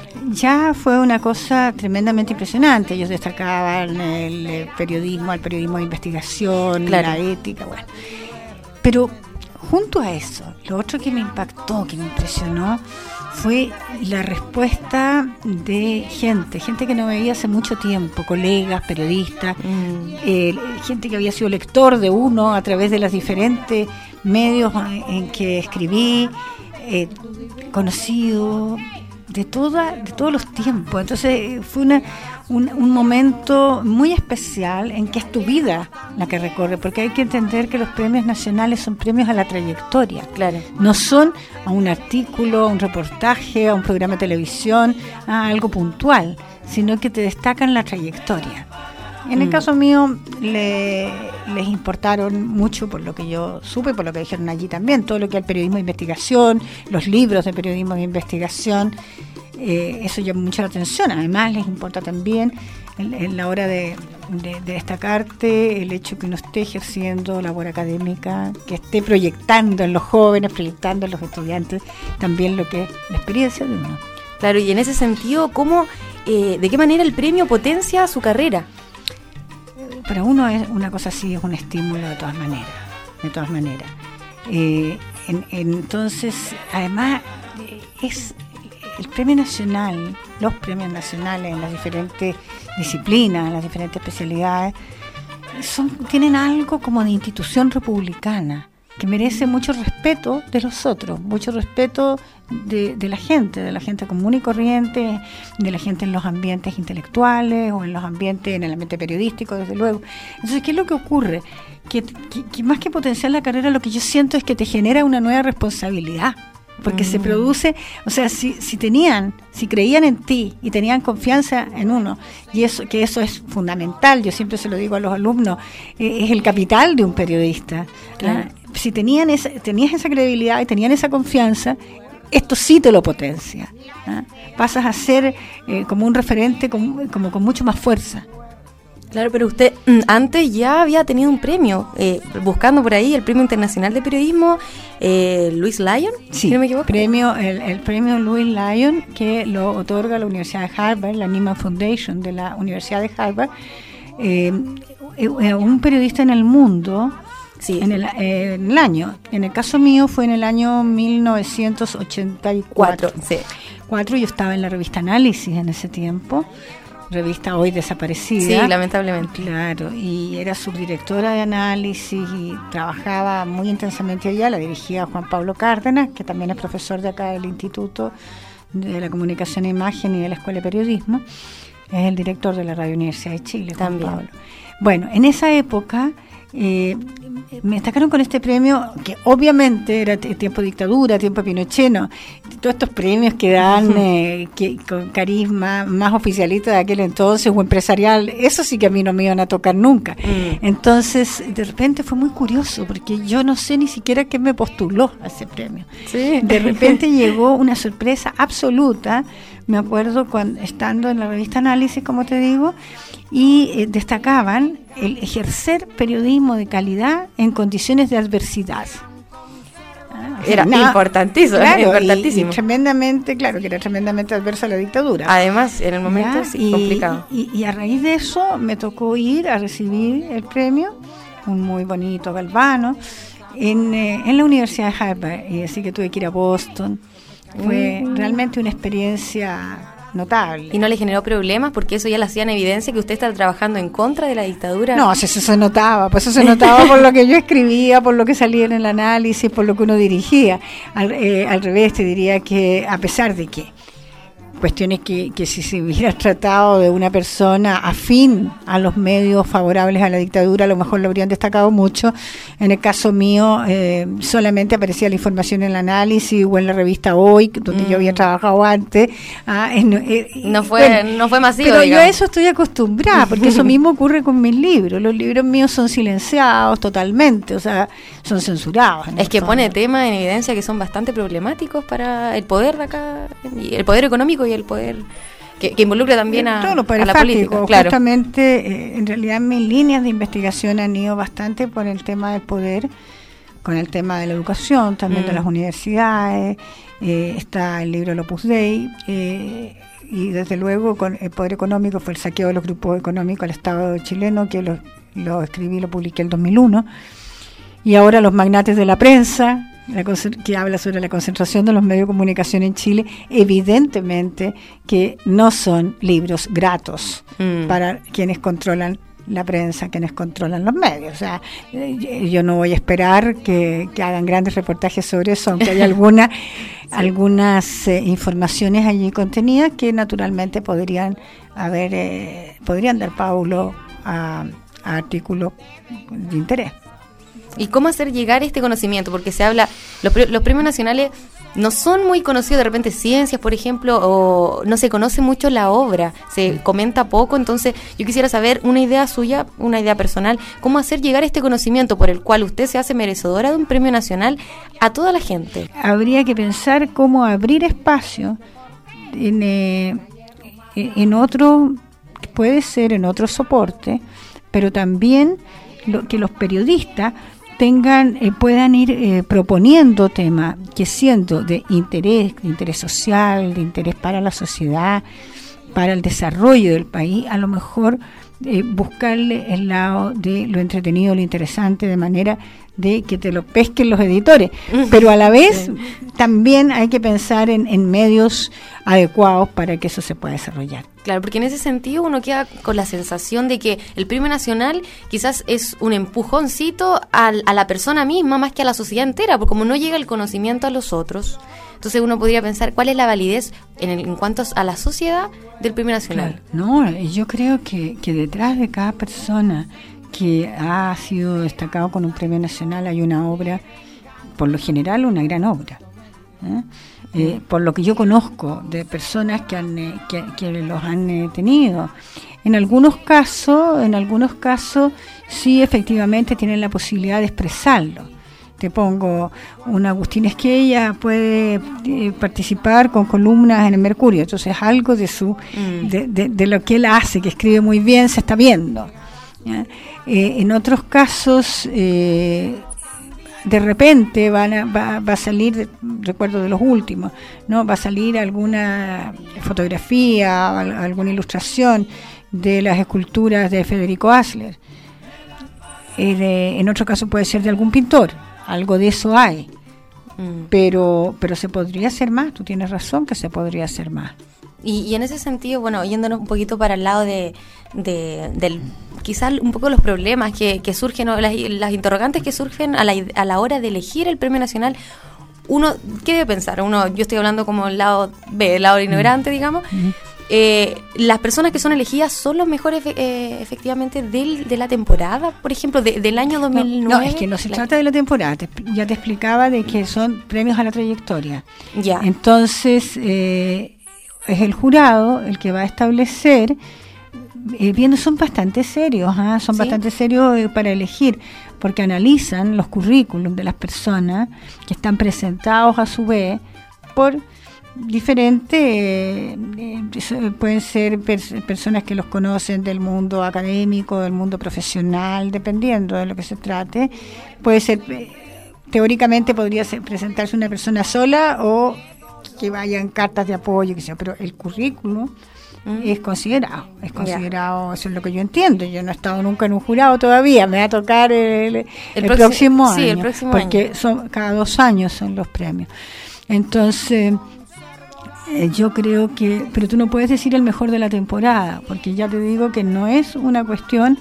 ya fue una cosa tremendamente impresionante. Ellos destacaban el periodismo, el periodismo de investigación, claro. la ética, bueno. Pero junto a eso, lo otro que me impactó, que me impresionó, fue la respuesta de gente, gente que no veía hace mucho tiempo, colegas, periodistas, mm. eh, gente que había sido lector de uno a través de los diferentes medios en que escribí, eh, conocido de toda, de todos los tiempos. Entonces fue una, un, un momento muy especial en que es tu vida la que recorre, porque hay que entender que los premios nacionales son premios a la trayectoria. Claro. No son a un artículo, a un reportaje, a un programa de televisión, a algo puntual, sino que te destacan la trayectoria. En mm. el caso mío le, les importaron mucho, por lo que yo supe, por lo que dijeron allí también, todo lo que es el periodismo de investigación, los libros de periodismo de investigación, eh, eso llamó mucho la atención. Además les importa también en, en la hora de, de, de destacarte el hecho que uno esté ejerciendo labor académica, que esté proyectando en los jóvenes, proyectando en los estudiantes también lo que es la experiencia de uno. Claro, y en ese sentido, ¿cómo, eh, de qué manera el premio potencia su carrera? Para uno es una cosa así, es un estímulo de todas maneras, de todas maneras. Eh, en, entonces, además, es el premio nacional, los premios nacionales en las diferentes disciplinas, en las diferentes especialidades, son, tienen algo como de institución republicana, que merece mucho respeto de los otros, mucho respeto de, de la gente, de la gente común y corriente, de la gente en los ambientes intelectuales o en los ambientes, en el ambiente periodístico, desde luego. Entonces, ¿qué es lo que ocurre? Que, que, que más que potenciar la carrera, lo que yo siento es que te genera una nueva responsabilidad. porque Mm. se produce, o sea, si, si tenían, si creían en ti y tenían confianza en uno, y eso, que eso es fundamental, yo siempre se lo digo a los alumnos, eh, es el capital de un periodista. Claro. ¿Ah? Si tenían esa, tenías esa credibilidad y tenían esa confianza, esto sí te lo potencia. ¿Ah? Pasas a ser eh, como un referente con, como con mucho más fuerza. Claro, pero usted mm, antes ya había tenido un premio, eh, buscando por ahí el Premio Internacional de Periodismo, eh, Louis Lyon, Sí, si no me equivoco. premio, el, el premio Louis Lyon, que lo otorga la Universidad de Harvard, la Nieman Foundation de la Universidad de Harvard. Eh, eh, un periodista en el mundo, Sí. en, el, eh, en el año, en el caso mío fue en el año mil novecientos ochenta y cuatro. Cuatro, sí. Cuatro, yo estaba en la revista Análisis en ese tiempo, revista hoy desaparecida. Sí, lamentablemente. Claro, y era subdirectora de Análisis y trabajaba muy intensamente allá, la dirigía Juan Pablo Cárdenas, que también es profesor de acá del Instituto de la Comunicación e Imagen y de la Escuela de Periodismo, es el director de la Radio Universidad de Chile, Juan También. Pablo. Bueno, en esa época eh, me destacaron con este premio, que obviamente era t- tiempo de dictadura, tiempo pinochet, todos estos premios que dan eh, que, con carisma más oficialista de aquel entonces o empresarial, eso sí que a mí no me iban a tocar nunca. Mm. Entonces, de repente fue muy curioso, porque yo no sé ni siquiera quién me postuló a ese premio. Sí. De repente llegó una sorpresa absoluta, me acuerdo cuando estando en la revista Análisis, como te digo, y eh, destacaban el ejercer periodismo de calidad en condiciones de adversidad. Ah, o sea, Era nada- importantísimo, claro, importantísimo. Y, y tremendamente, claro, que era tremendamente adversa la dictadura. Además, en el momento, ¿Ya? sí, y, complicado. Y, y a raíz de eso me tocó ir a recibir el premio, un muy bonito galvano, en, eh, en la Universidad de Harvard, y así que tuve que ir a Boston. Fue Mm. realmente una experiencia notable. ¿Y no le generó problemas? Porque eso ya le hacía en evidencia que usted está trabajando en contra de la dictadura. No, eso, eso se notaba, pues eso se notaba por lo que yo escribía, por lo que salía en el análisis, por lo que uno dirigía. Al, eh, al revés, te diría que a pesar de que cuestiones que, que si se hubiera tratado de una persona afín a los medios favorables a la dictadura, a lo mejor lo habrían destacado mucho. En el caso mío, eh, solamente aparecía la información en el análisis o en la revista Hoy, donde mm. yo había trabajado antes. Ah, en, eh, no fue bueno, no fue masivo, pero digamos. yo a eso estoy acostumbrada, porque eso mismo ocurre con mis libros. Los libros míos son silenciados totalmente, o sea, son censurados. Es que pone temas en evidencia que son bastante problemáticos para el poder de acá, y el poder económico y el poder que, que involucra también a, Todo lo a la política. Claro. Justamente, eh, en realidad mis líneas de investigación han ido bastante por el tema del poder, con el tema de la educación, también mm. de las universidades, eh, está el libro Opus Dei, eh, y desde luego con el poder económico fue el saqueo de los grupos económicos al Estado chileno, que lo, lo escribí, lo publiqué en el dos mil uno, y ahora los magnates de la prensa, La, que habla sobre la concentración de los medios de comunicación en Chile, evidentemente que no son libros gratos mm. para quienes controlan la prensa, quienes controlan los medios. O sea, yo no voy a esperar que, que hagan grandes reportajes sobre eso, aunque hay alguna, sí. algunas eh, informaciones allí contenidas que naturalmente podrían haber, eh, podrían dar paulo a, a artículos de interés. ¿Y cómo hacer llegar este conocimiento? Porque se habla, los, pre, los premios nacionales no son muy conocidos, de repente ciencias, por ejemplo, o no se conoce mucho la obra, se comenta poco, entonces yo quisiera saber una idea suya, una idea personal, cómo hacer llegar este conocimiento por el cual usted se hace merecedora de un premio nacional a toda la gente. Habría que pensar cómo abrir espacio en, eh, en otro, puede ser en otro soporte, pero también lo, que los periodistas tengan eh, puedan ir eh, proponiendo temas que siendo de interés, de interés social, de interés para la sociedad, para el desarrollo del país, a lo mejor eh, buscarle el lado de lo entretenido, lo interesante, de manera de que te lo pesquen los editores, pero a la vez sí. también hay que pensar en, en medios adecuados para que eso se pueda desarrollar. Claro, porque en ese sentido uno queda con la sensación de que el premio nacional quizás es un empujoncito al, a la persona misma más que a la sociedad entera, porque como no llega el conocimiento a los otros, entonces uno podría pensar cuál es la validez en, el, en cuanto a la sociedad del premio nacional. Claro. No, yo creo que, que detrás de cada persona que ha sido destacado con un premio nacional hay una obra, por lo general una gran obra. ¿eh? Eh, por lo que yo conozco de personas que, han, eh, que, que los han eh, tenido. En algunos casos, en algunos casos sí efectivamente tienen la posibilidad de expresarlo. Te pongo un Agustín Esquella puede eh, participar con columnas en el Mercurio, entonces algo de su mm. de, de, de lo que él hace, que escribe muy bien, se está viendo. ¿Ya? Eh, en otros casos eh, de repente van a, va, va a salir, recuerdo de los últimos, no va a salir alguna fotografía, alguna ilustración de las esculturas de Federico Asler. Eh, de, en otro caso puede ser de algún pintor, algo de eso hay, mm. pero pero se podría hacer más. Tú tienes razón que se podría hacer más. Y, y en ese sentido, bueno, yéndonos un poquito para el lado de, de del quizás un poco los problemas que, que surgen, o las, las interrogantes que surgen a la, a la hora de elegir el premio nacional, uno, ¿qué debe pensar? Uno, yo estoy hablando como el lado B, el lado ignorante, mm. digamos. Mm. Eh, ¿Las personas que son elegidas son los mejores eh, efectivamente del, de la temporada, por ejemplo, de, del año dos mil nueve? No, no, es que no se la... trata de la temporada, te, ya te explicaba de que son premios a la trayectoria. Ya. Entonces, eh, es el jurado el que va a establecer, eh, viendo, son bastante serios, ¿eh? son ¿Sí? bastante serios eh, para elegir, porque analizan los currículums de las personas que están presentados a su vez por diferentes, eh, eh, pueden ser pers- personas que los conocen del mundo académico, del mundo profesional, dependiendo de lo que se trate. Puede ser, eh, teóricamente podría ser, presentarse una persona sola o que vayan cartas de apoyo, que sea, pero el currículum mm. es considerado, es considerado, yeah. eso es lo que yo entiendo. Yo no he estado nunca en un jurado todavía, me va a tocar el, el, el, próximo, próximo año, sí, el próximo porque año. son cada dos años son los premios. Entonces, eh, yo creo que, pero tú no puedes decir el mejor de la temporada, porque ya te digo que no es una cuestión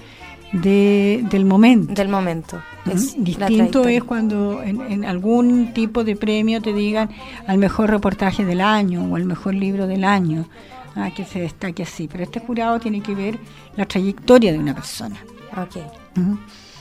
de del momento. Del momento. Es distinto es cuando en, en algún tipo de premio te digan al mejor reportaje del año o al mejor libro del año, ah, que se destaque así. Pero este jurado tiene que ver la trayectoria de una persona. Okay. Uh-huh.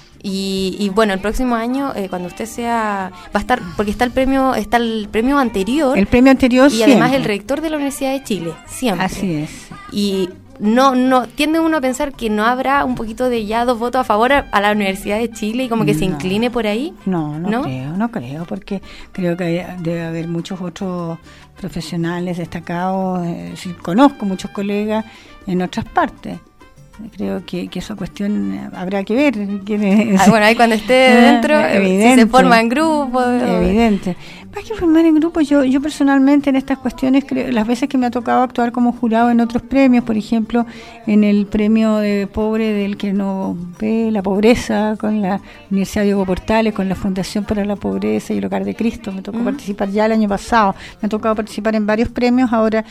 Y, y bueno, el próximo año, eh, cuando usted sea, va a estar, porque está el premio, está el premio anterior. El premio anterior y siempre. Además el rector de la Universidad de Chile, siempre. Así es. Y no, no, tiende uno a pensar que no habrá un poquito de ya dos votos a favor a, a la Universidad de Chile y como que no. se incline por ahí. No, no, no creo, no creo, porque creo que hay, debe haber muchos otros profesionales destacados. Eh, sí, conozco muchos colegas en otras partes. Creo que, que esa cuestión habrá que ver. Ah, bueno, ahí cuando esté dentro, si se forma en grupo. Evidente. Más que formar en grupo, yo yo personalmente en estas cuestiones, creo, las veces que me ha tocado actuar como jurado en otros premios, por ejemplo, en el premio de pobre del que no ve la pobreza, con la Universidad Diego Portales, con la Fundación para la Pobreza y el Hogar de Cristo, me tocó mm. participar ya el año pasado. Me ha tocado participar en varios premios, ahora...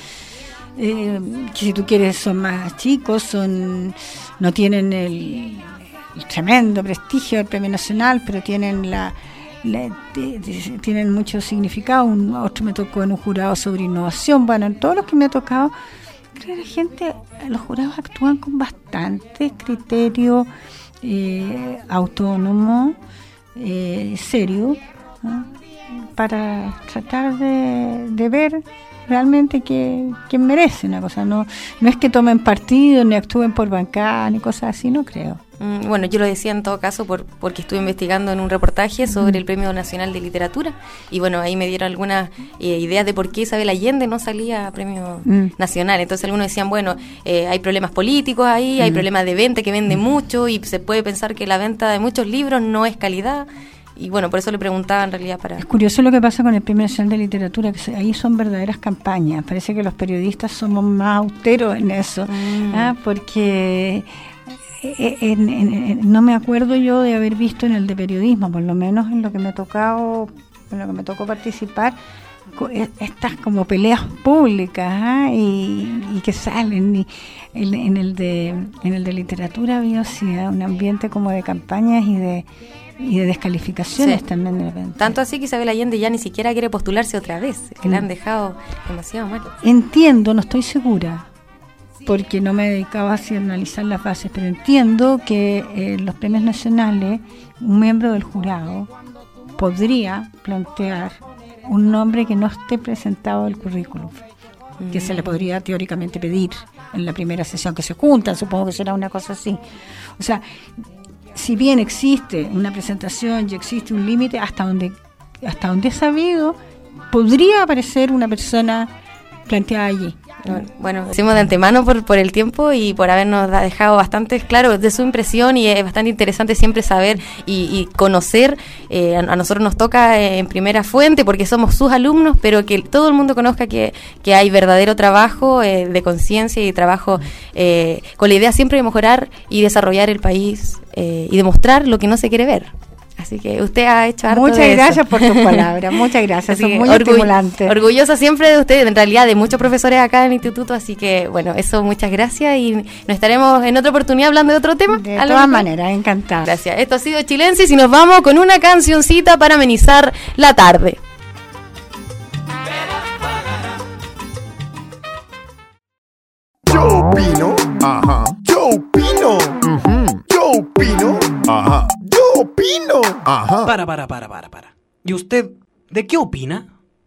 Eh, que si tú quieres son más chicos, son no tienen el, el tremendo prestigio del Premio Nacional, pero tienen la, la de, de, tienen mucho significado. Un, otro me tocó en un jurado sobre innovación. Bueno, en todos los que me ha tocado, creo que la gente, los jurados actúan con bastante criterio eh, autónomo, eh, serio, ¿no? Para tratar de, de ver realmente que, que merecen una cosa. No, no es que tomen partido, ni actúen por bancada, ni cosas así, no creo. Mm, bueno, yo lo decía en todo caso por porque estuve investigando en un reportaje sobre mm. el Premio Nacional de Literatura y bueno, ahí me dieron algunas eh, ideas de por qué Isabel Allende no salía a Premio mm. Nacional. Entonces algunos decían, bueno, eh, hay problemas políticos ahí, mm. hay problemas de venta, que vende mm. mucho y se puede pensar que la venta de muchos libros no es calidad. Y bueno, por eso le preguntaba en realidad para... Es curioso lo que pasa con el Premio Nacional de Literatura, que ahí son verdaderas campañas. Parece que los periodistas somos más austeros en eso, mm. ¿ah? Porque en, en, en, no me acuerdo yo de haber visto en el de periodismo, por lo menos en lo que me ha tocado, en lo que me tocó participar, estas como peleas públicas, ¿ah? y, y que salen y en, en el de en el de literatura había sí, un ambiente como de campañas y de y de descalificaciones sí. también de repente. Tanto así que Isabel Allende ya ni siquiera quiere postularse otra vez, que mm. la han dejado demasiado mal. Entiendo, no estoy segura, porque no me he dedicado así a analizar las bases, pero entiendo que en los premios nacionales un miembro del jurado podría plantear un nombre que no esté presentado al currículum, mm. que se le podría teóricamente pedir en la primera sesión que se juntan, supongo que será una cosa así. O sea, si bien existe una presentación y existe un límite, hasta donde, hasta donde he sabido, podría aparecer una persona planteada allí. Bueno, decimos de antemano por, por el tiempo y por habernos dejado bastante claro de su impresión, y es bastante interesante siempre saber y, y conocer. Eh, a, a nosotros nos toca en primera fuente porque somos sus alumnos, pero que todo el mundo conozca que, que hay verdadero trabajo eh, de conciencia y trabajo eh, con la idea siempre de mejorar y desarrollar el país eh, y demostrar lo que no se quiere ver. Así que usted ha hecho harto Muchas de gracias eso. por tus palabras, muchas gracias, Así son que muy orgull- estimulantes. Orgullosa siempre de usted, en realidad de muchos profesores acá en el instituto, así que bueno, eso, muchas gracias, y nos estaremos en otra oportunidad hablando de otro tema. De todas maneras, encantada. Gracias, esto ha sido Chilensis y nos vamos con una cancioncita para amenizar la tarde. Yo opino, ajá. Yo opino, ujú. Yo opino, ajá. Yo opino, ajá. Para, para, para, para, para. ¿Y usted de qué opina?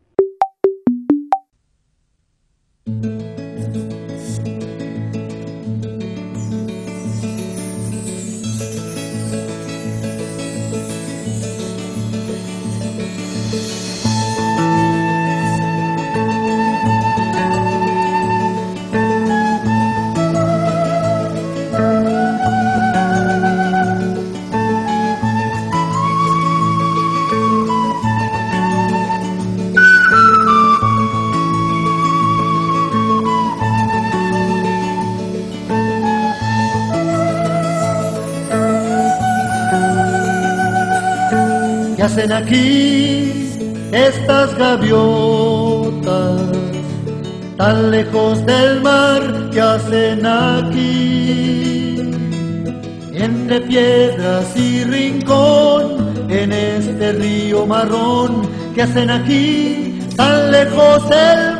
¿Qué hacen aquí estas gaviotas tan lejos del mar? ¿Qué hacen aquí entre piedras y rincón en este río marrón? ¿Qué hacen aquí tan lejos del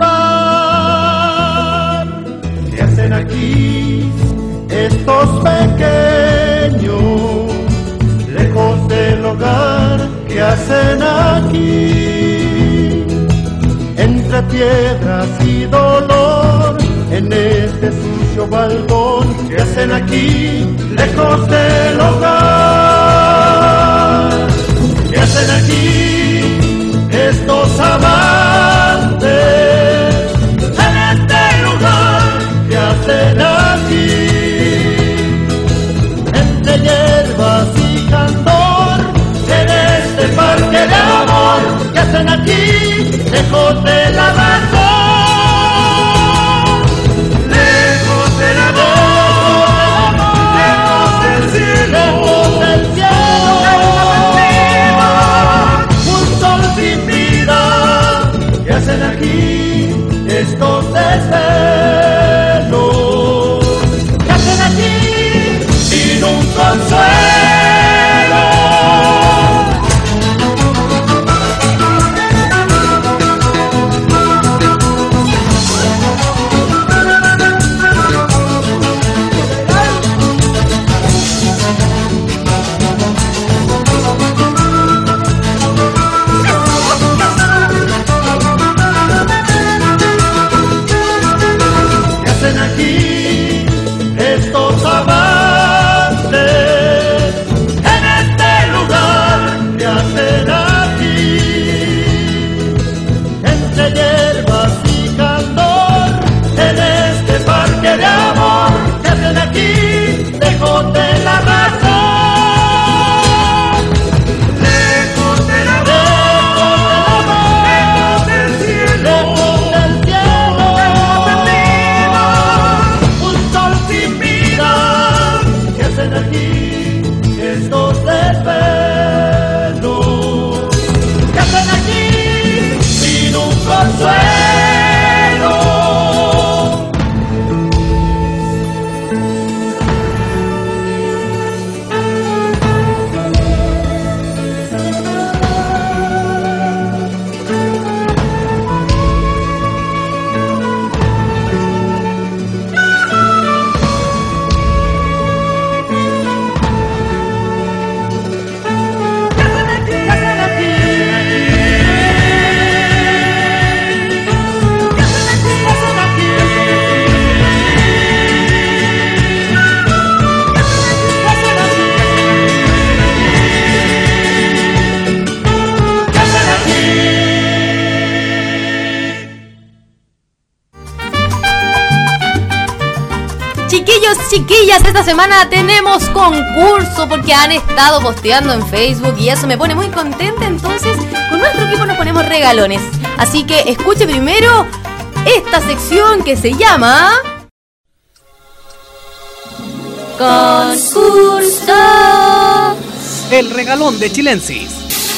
mar? ¿Qué hacen aquí estos pequeños lejos del hogar? ¿Qué hacen aquí entre piedras y dolor en este sucio balcón? ¿Qué hacen aquí lejos del hogar? ¿Qué hacen aquí estos amantes en este lugar? ¿Qué hacen aquí entre hierbas y candor en este parque de amor? ¿Qué hacen aquí lejos de la razón? Lejos del amor, lejos del cielo, lejos del cielo, chiquillas, esta semana tenemos concurso porque han estado posteando en Facebook y eso me pone muy contenta. Entonces, con nuestro equipo nos ponemos regalones. Así que escuche primero esta sección que se llama... Concurso. El regalón de Chilensis.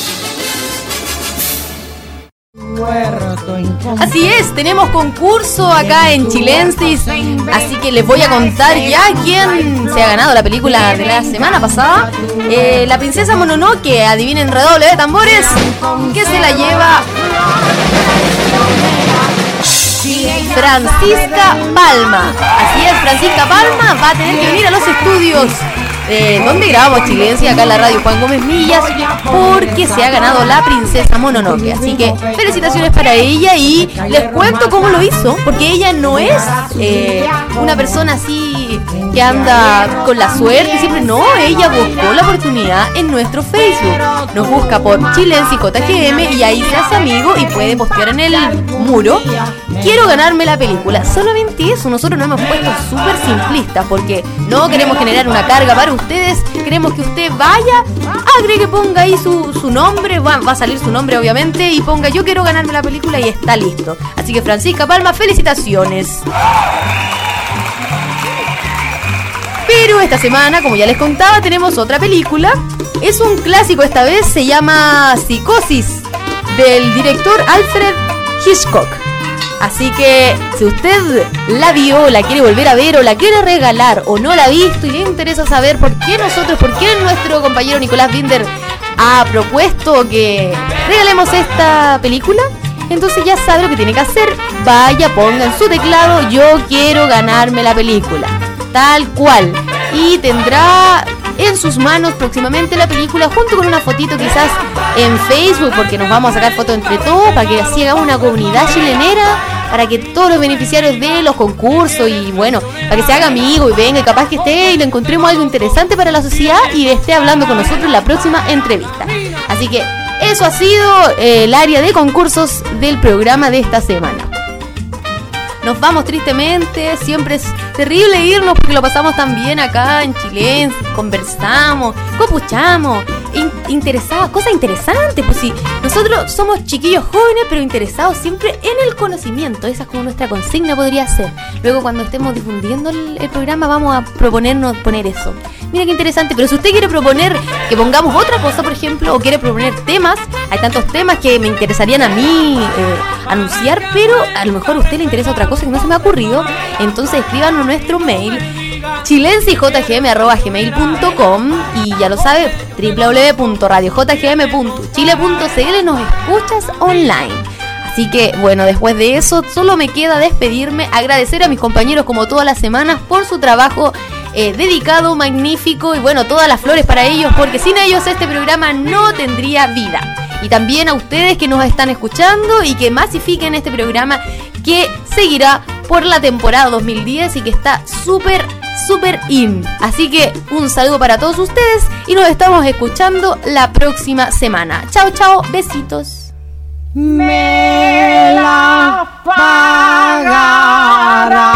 Así es, tenemos concurso acá en Chilensis, así que les voy a contar ya quién se ha ganado la película de la semana pasada. Eh, la princesa Mononoke, adivinen, redoble de tambores, que se la lleva Francisca Palma. Así es, Francisca Palma va a tener que venir a los estudios Eh, donde grabamos Chilensis, acá en la radio Juan Gómez Millas, porque se ha ganado la princesa Mononoke. Así que felicitaciones para ella y les cuento cómo lo hizo, porque ella no es eh, una persona así que anda con la suerte, siempre no, ella buscó la oportunidad en nuestro Facebook. Nos busca por Chilensis J G M y ahí se hace amigo y puede postear en el muro: quiero ganarme la película. Solamente eso, nosotros nos hemos puesto súper simplistas porque no queremos generar una carga para ustedes, queremos que usted vaya, agregue, ponga ahí su, su nombre, va, va a salir su nombre obviamente, y ponga yo quiero ganarme la película y está listo. Así que Francisca Palma, felicitaciones. Pero esta semana, como ya les contaba, tenemos otra película. Es un clásico, esta vez se llama Psicosis, del director Alfred Hitchcock. Así que si usted la vio, la quiere volver a ver o la quiere regalar o no la ha visto y le interesa saber por qué nosotros, por qué nuestro compañero Nicolás Binder ha propuesto que regalemos esta película, entonces ya sabe lo que tiene que hacer. Vaya, ponga en su teclado yo quiero ganarme la película, tal cual, y tendrá en sus manos próximamente la película junto con una fotito quizás en Facebook, porque nos vamos a sacar fotos entre todos para que así hagamos una comunidad chilenera, para que todos los beneficiarios de los concursos y bueno, para que se haga amigo y venga y capaz que esté y le encontremos algo interesante para la sociedad y esté hablando con nosotros en la próxima entrevista. Así que eso ha sido eh, el área de concursos del programa de esta semana. Nos vamos tristemente, siempre es terrible irnos porque lo pasamos tan bien acá en Chilensis, conversamos, copuchamos, in- interesados, cosas interesantes, pues sí, nosotros somos chiquillos jóvenes pero interesados siempre en el conocimiento, esa es como nuestra consigna podría ser. Luego cuando estemos difundiendo el, el programa vamos a proponernos poner eso. Mira qué interesante, pero si usted quiere proponer que pongamos otra cosa, por ejemplo, o quiere proponer temas, hay tantos temas que me interesarían a mí eh, anunciar, pero a lo mejor a usted le interesa otra cosa que no se me ha ocurrido, entonces escríbanos a nuestro mail chilensis j g m arroba gmail punto com y ya lo sabe, doble u doble u doble u punto radio j g m punto chile punto c l, nos escuchas online. Así que bueno, después de eso solo me queda despedirme, agradecer a mis compañeros como todas las semanas por su trabajo Eh, dedicado, magnífico, y bueno, todas las flores para ellos, porque sin ellos este programa no tendría vida. Y también a ustedes que nos están escuchando y que masifiquen este programa que seguirá por la temporada dos mil diez y que está súper, súper in. Así que un saludo para todos ustedes y nos estamos escuchando la próxima semana. Chao, chao, besitos. Me la pagará.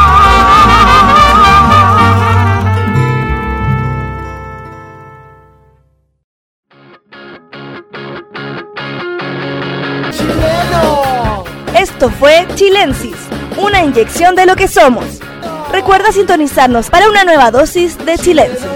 Esto fue Chilensis, una inyección de lo que somos. Recuerda sintonizarnos para una nueva dosis de Chilensis.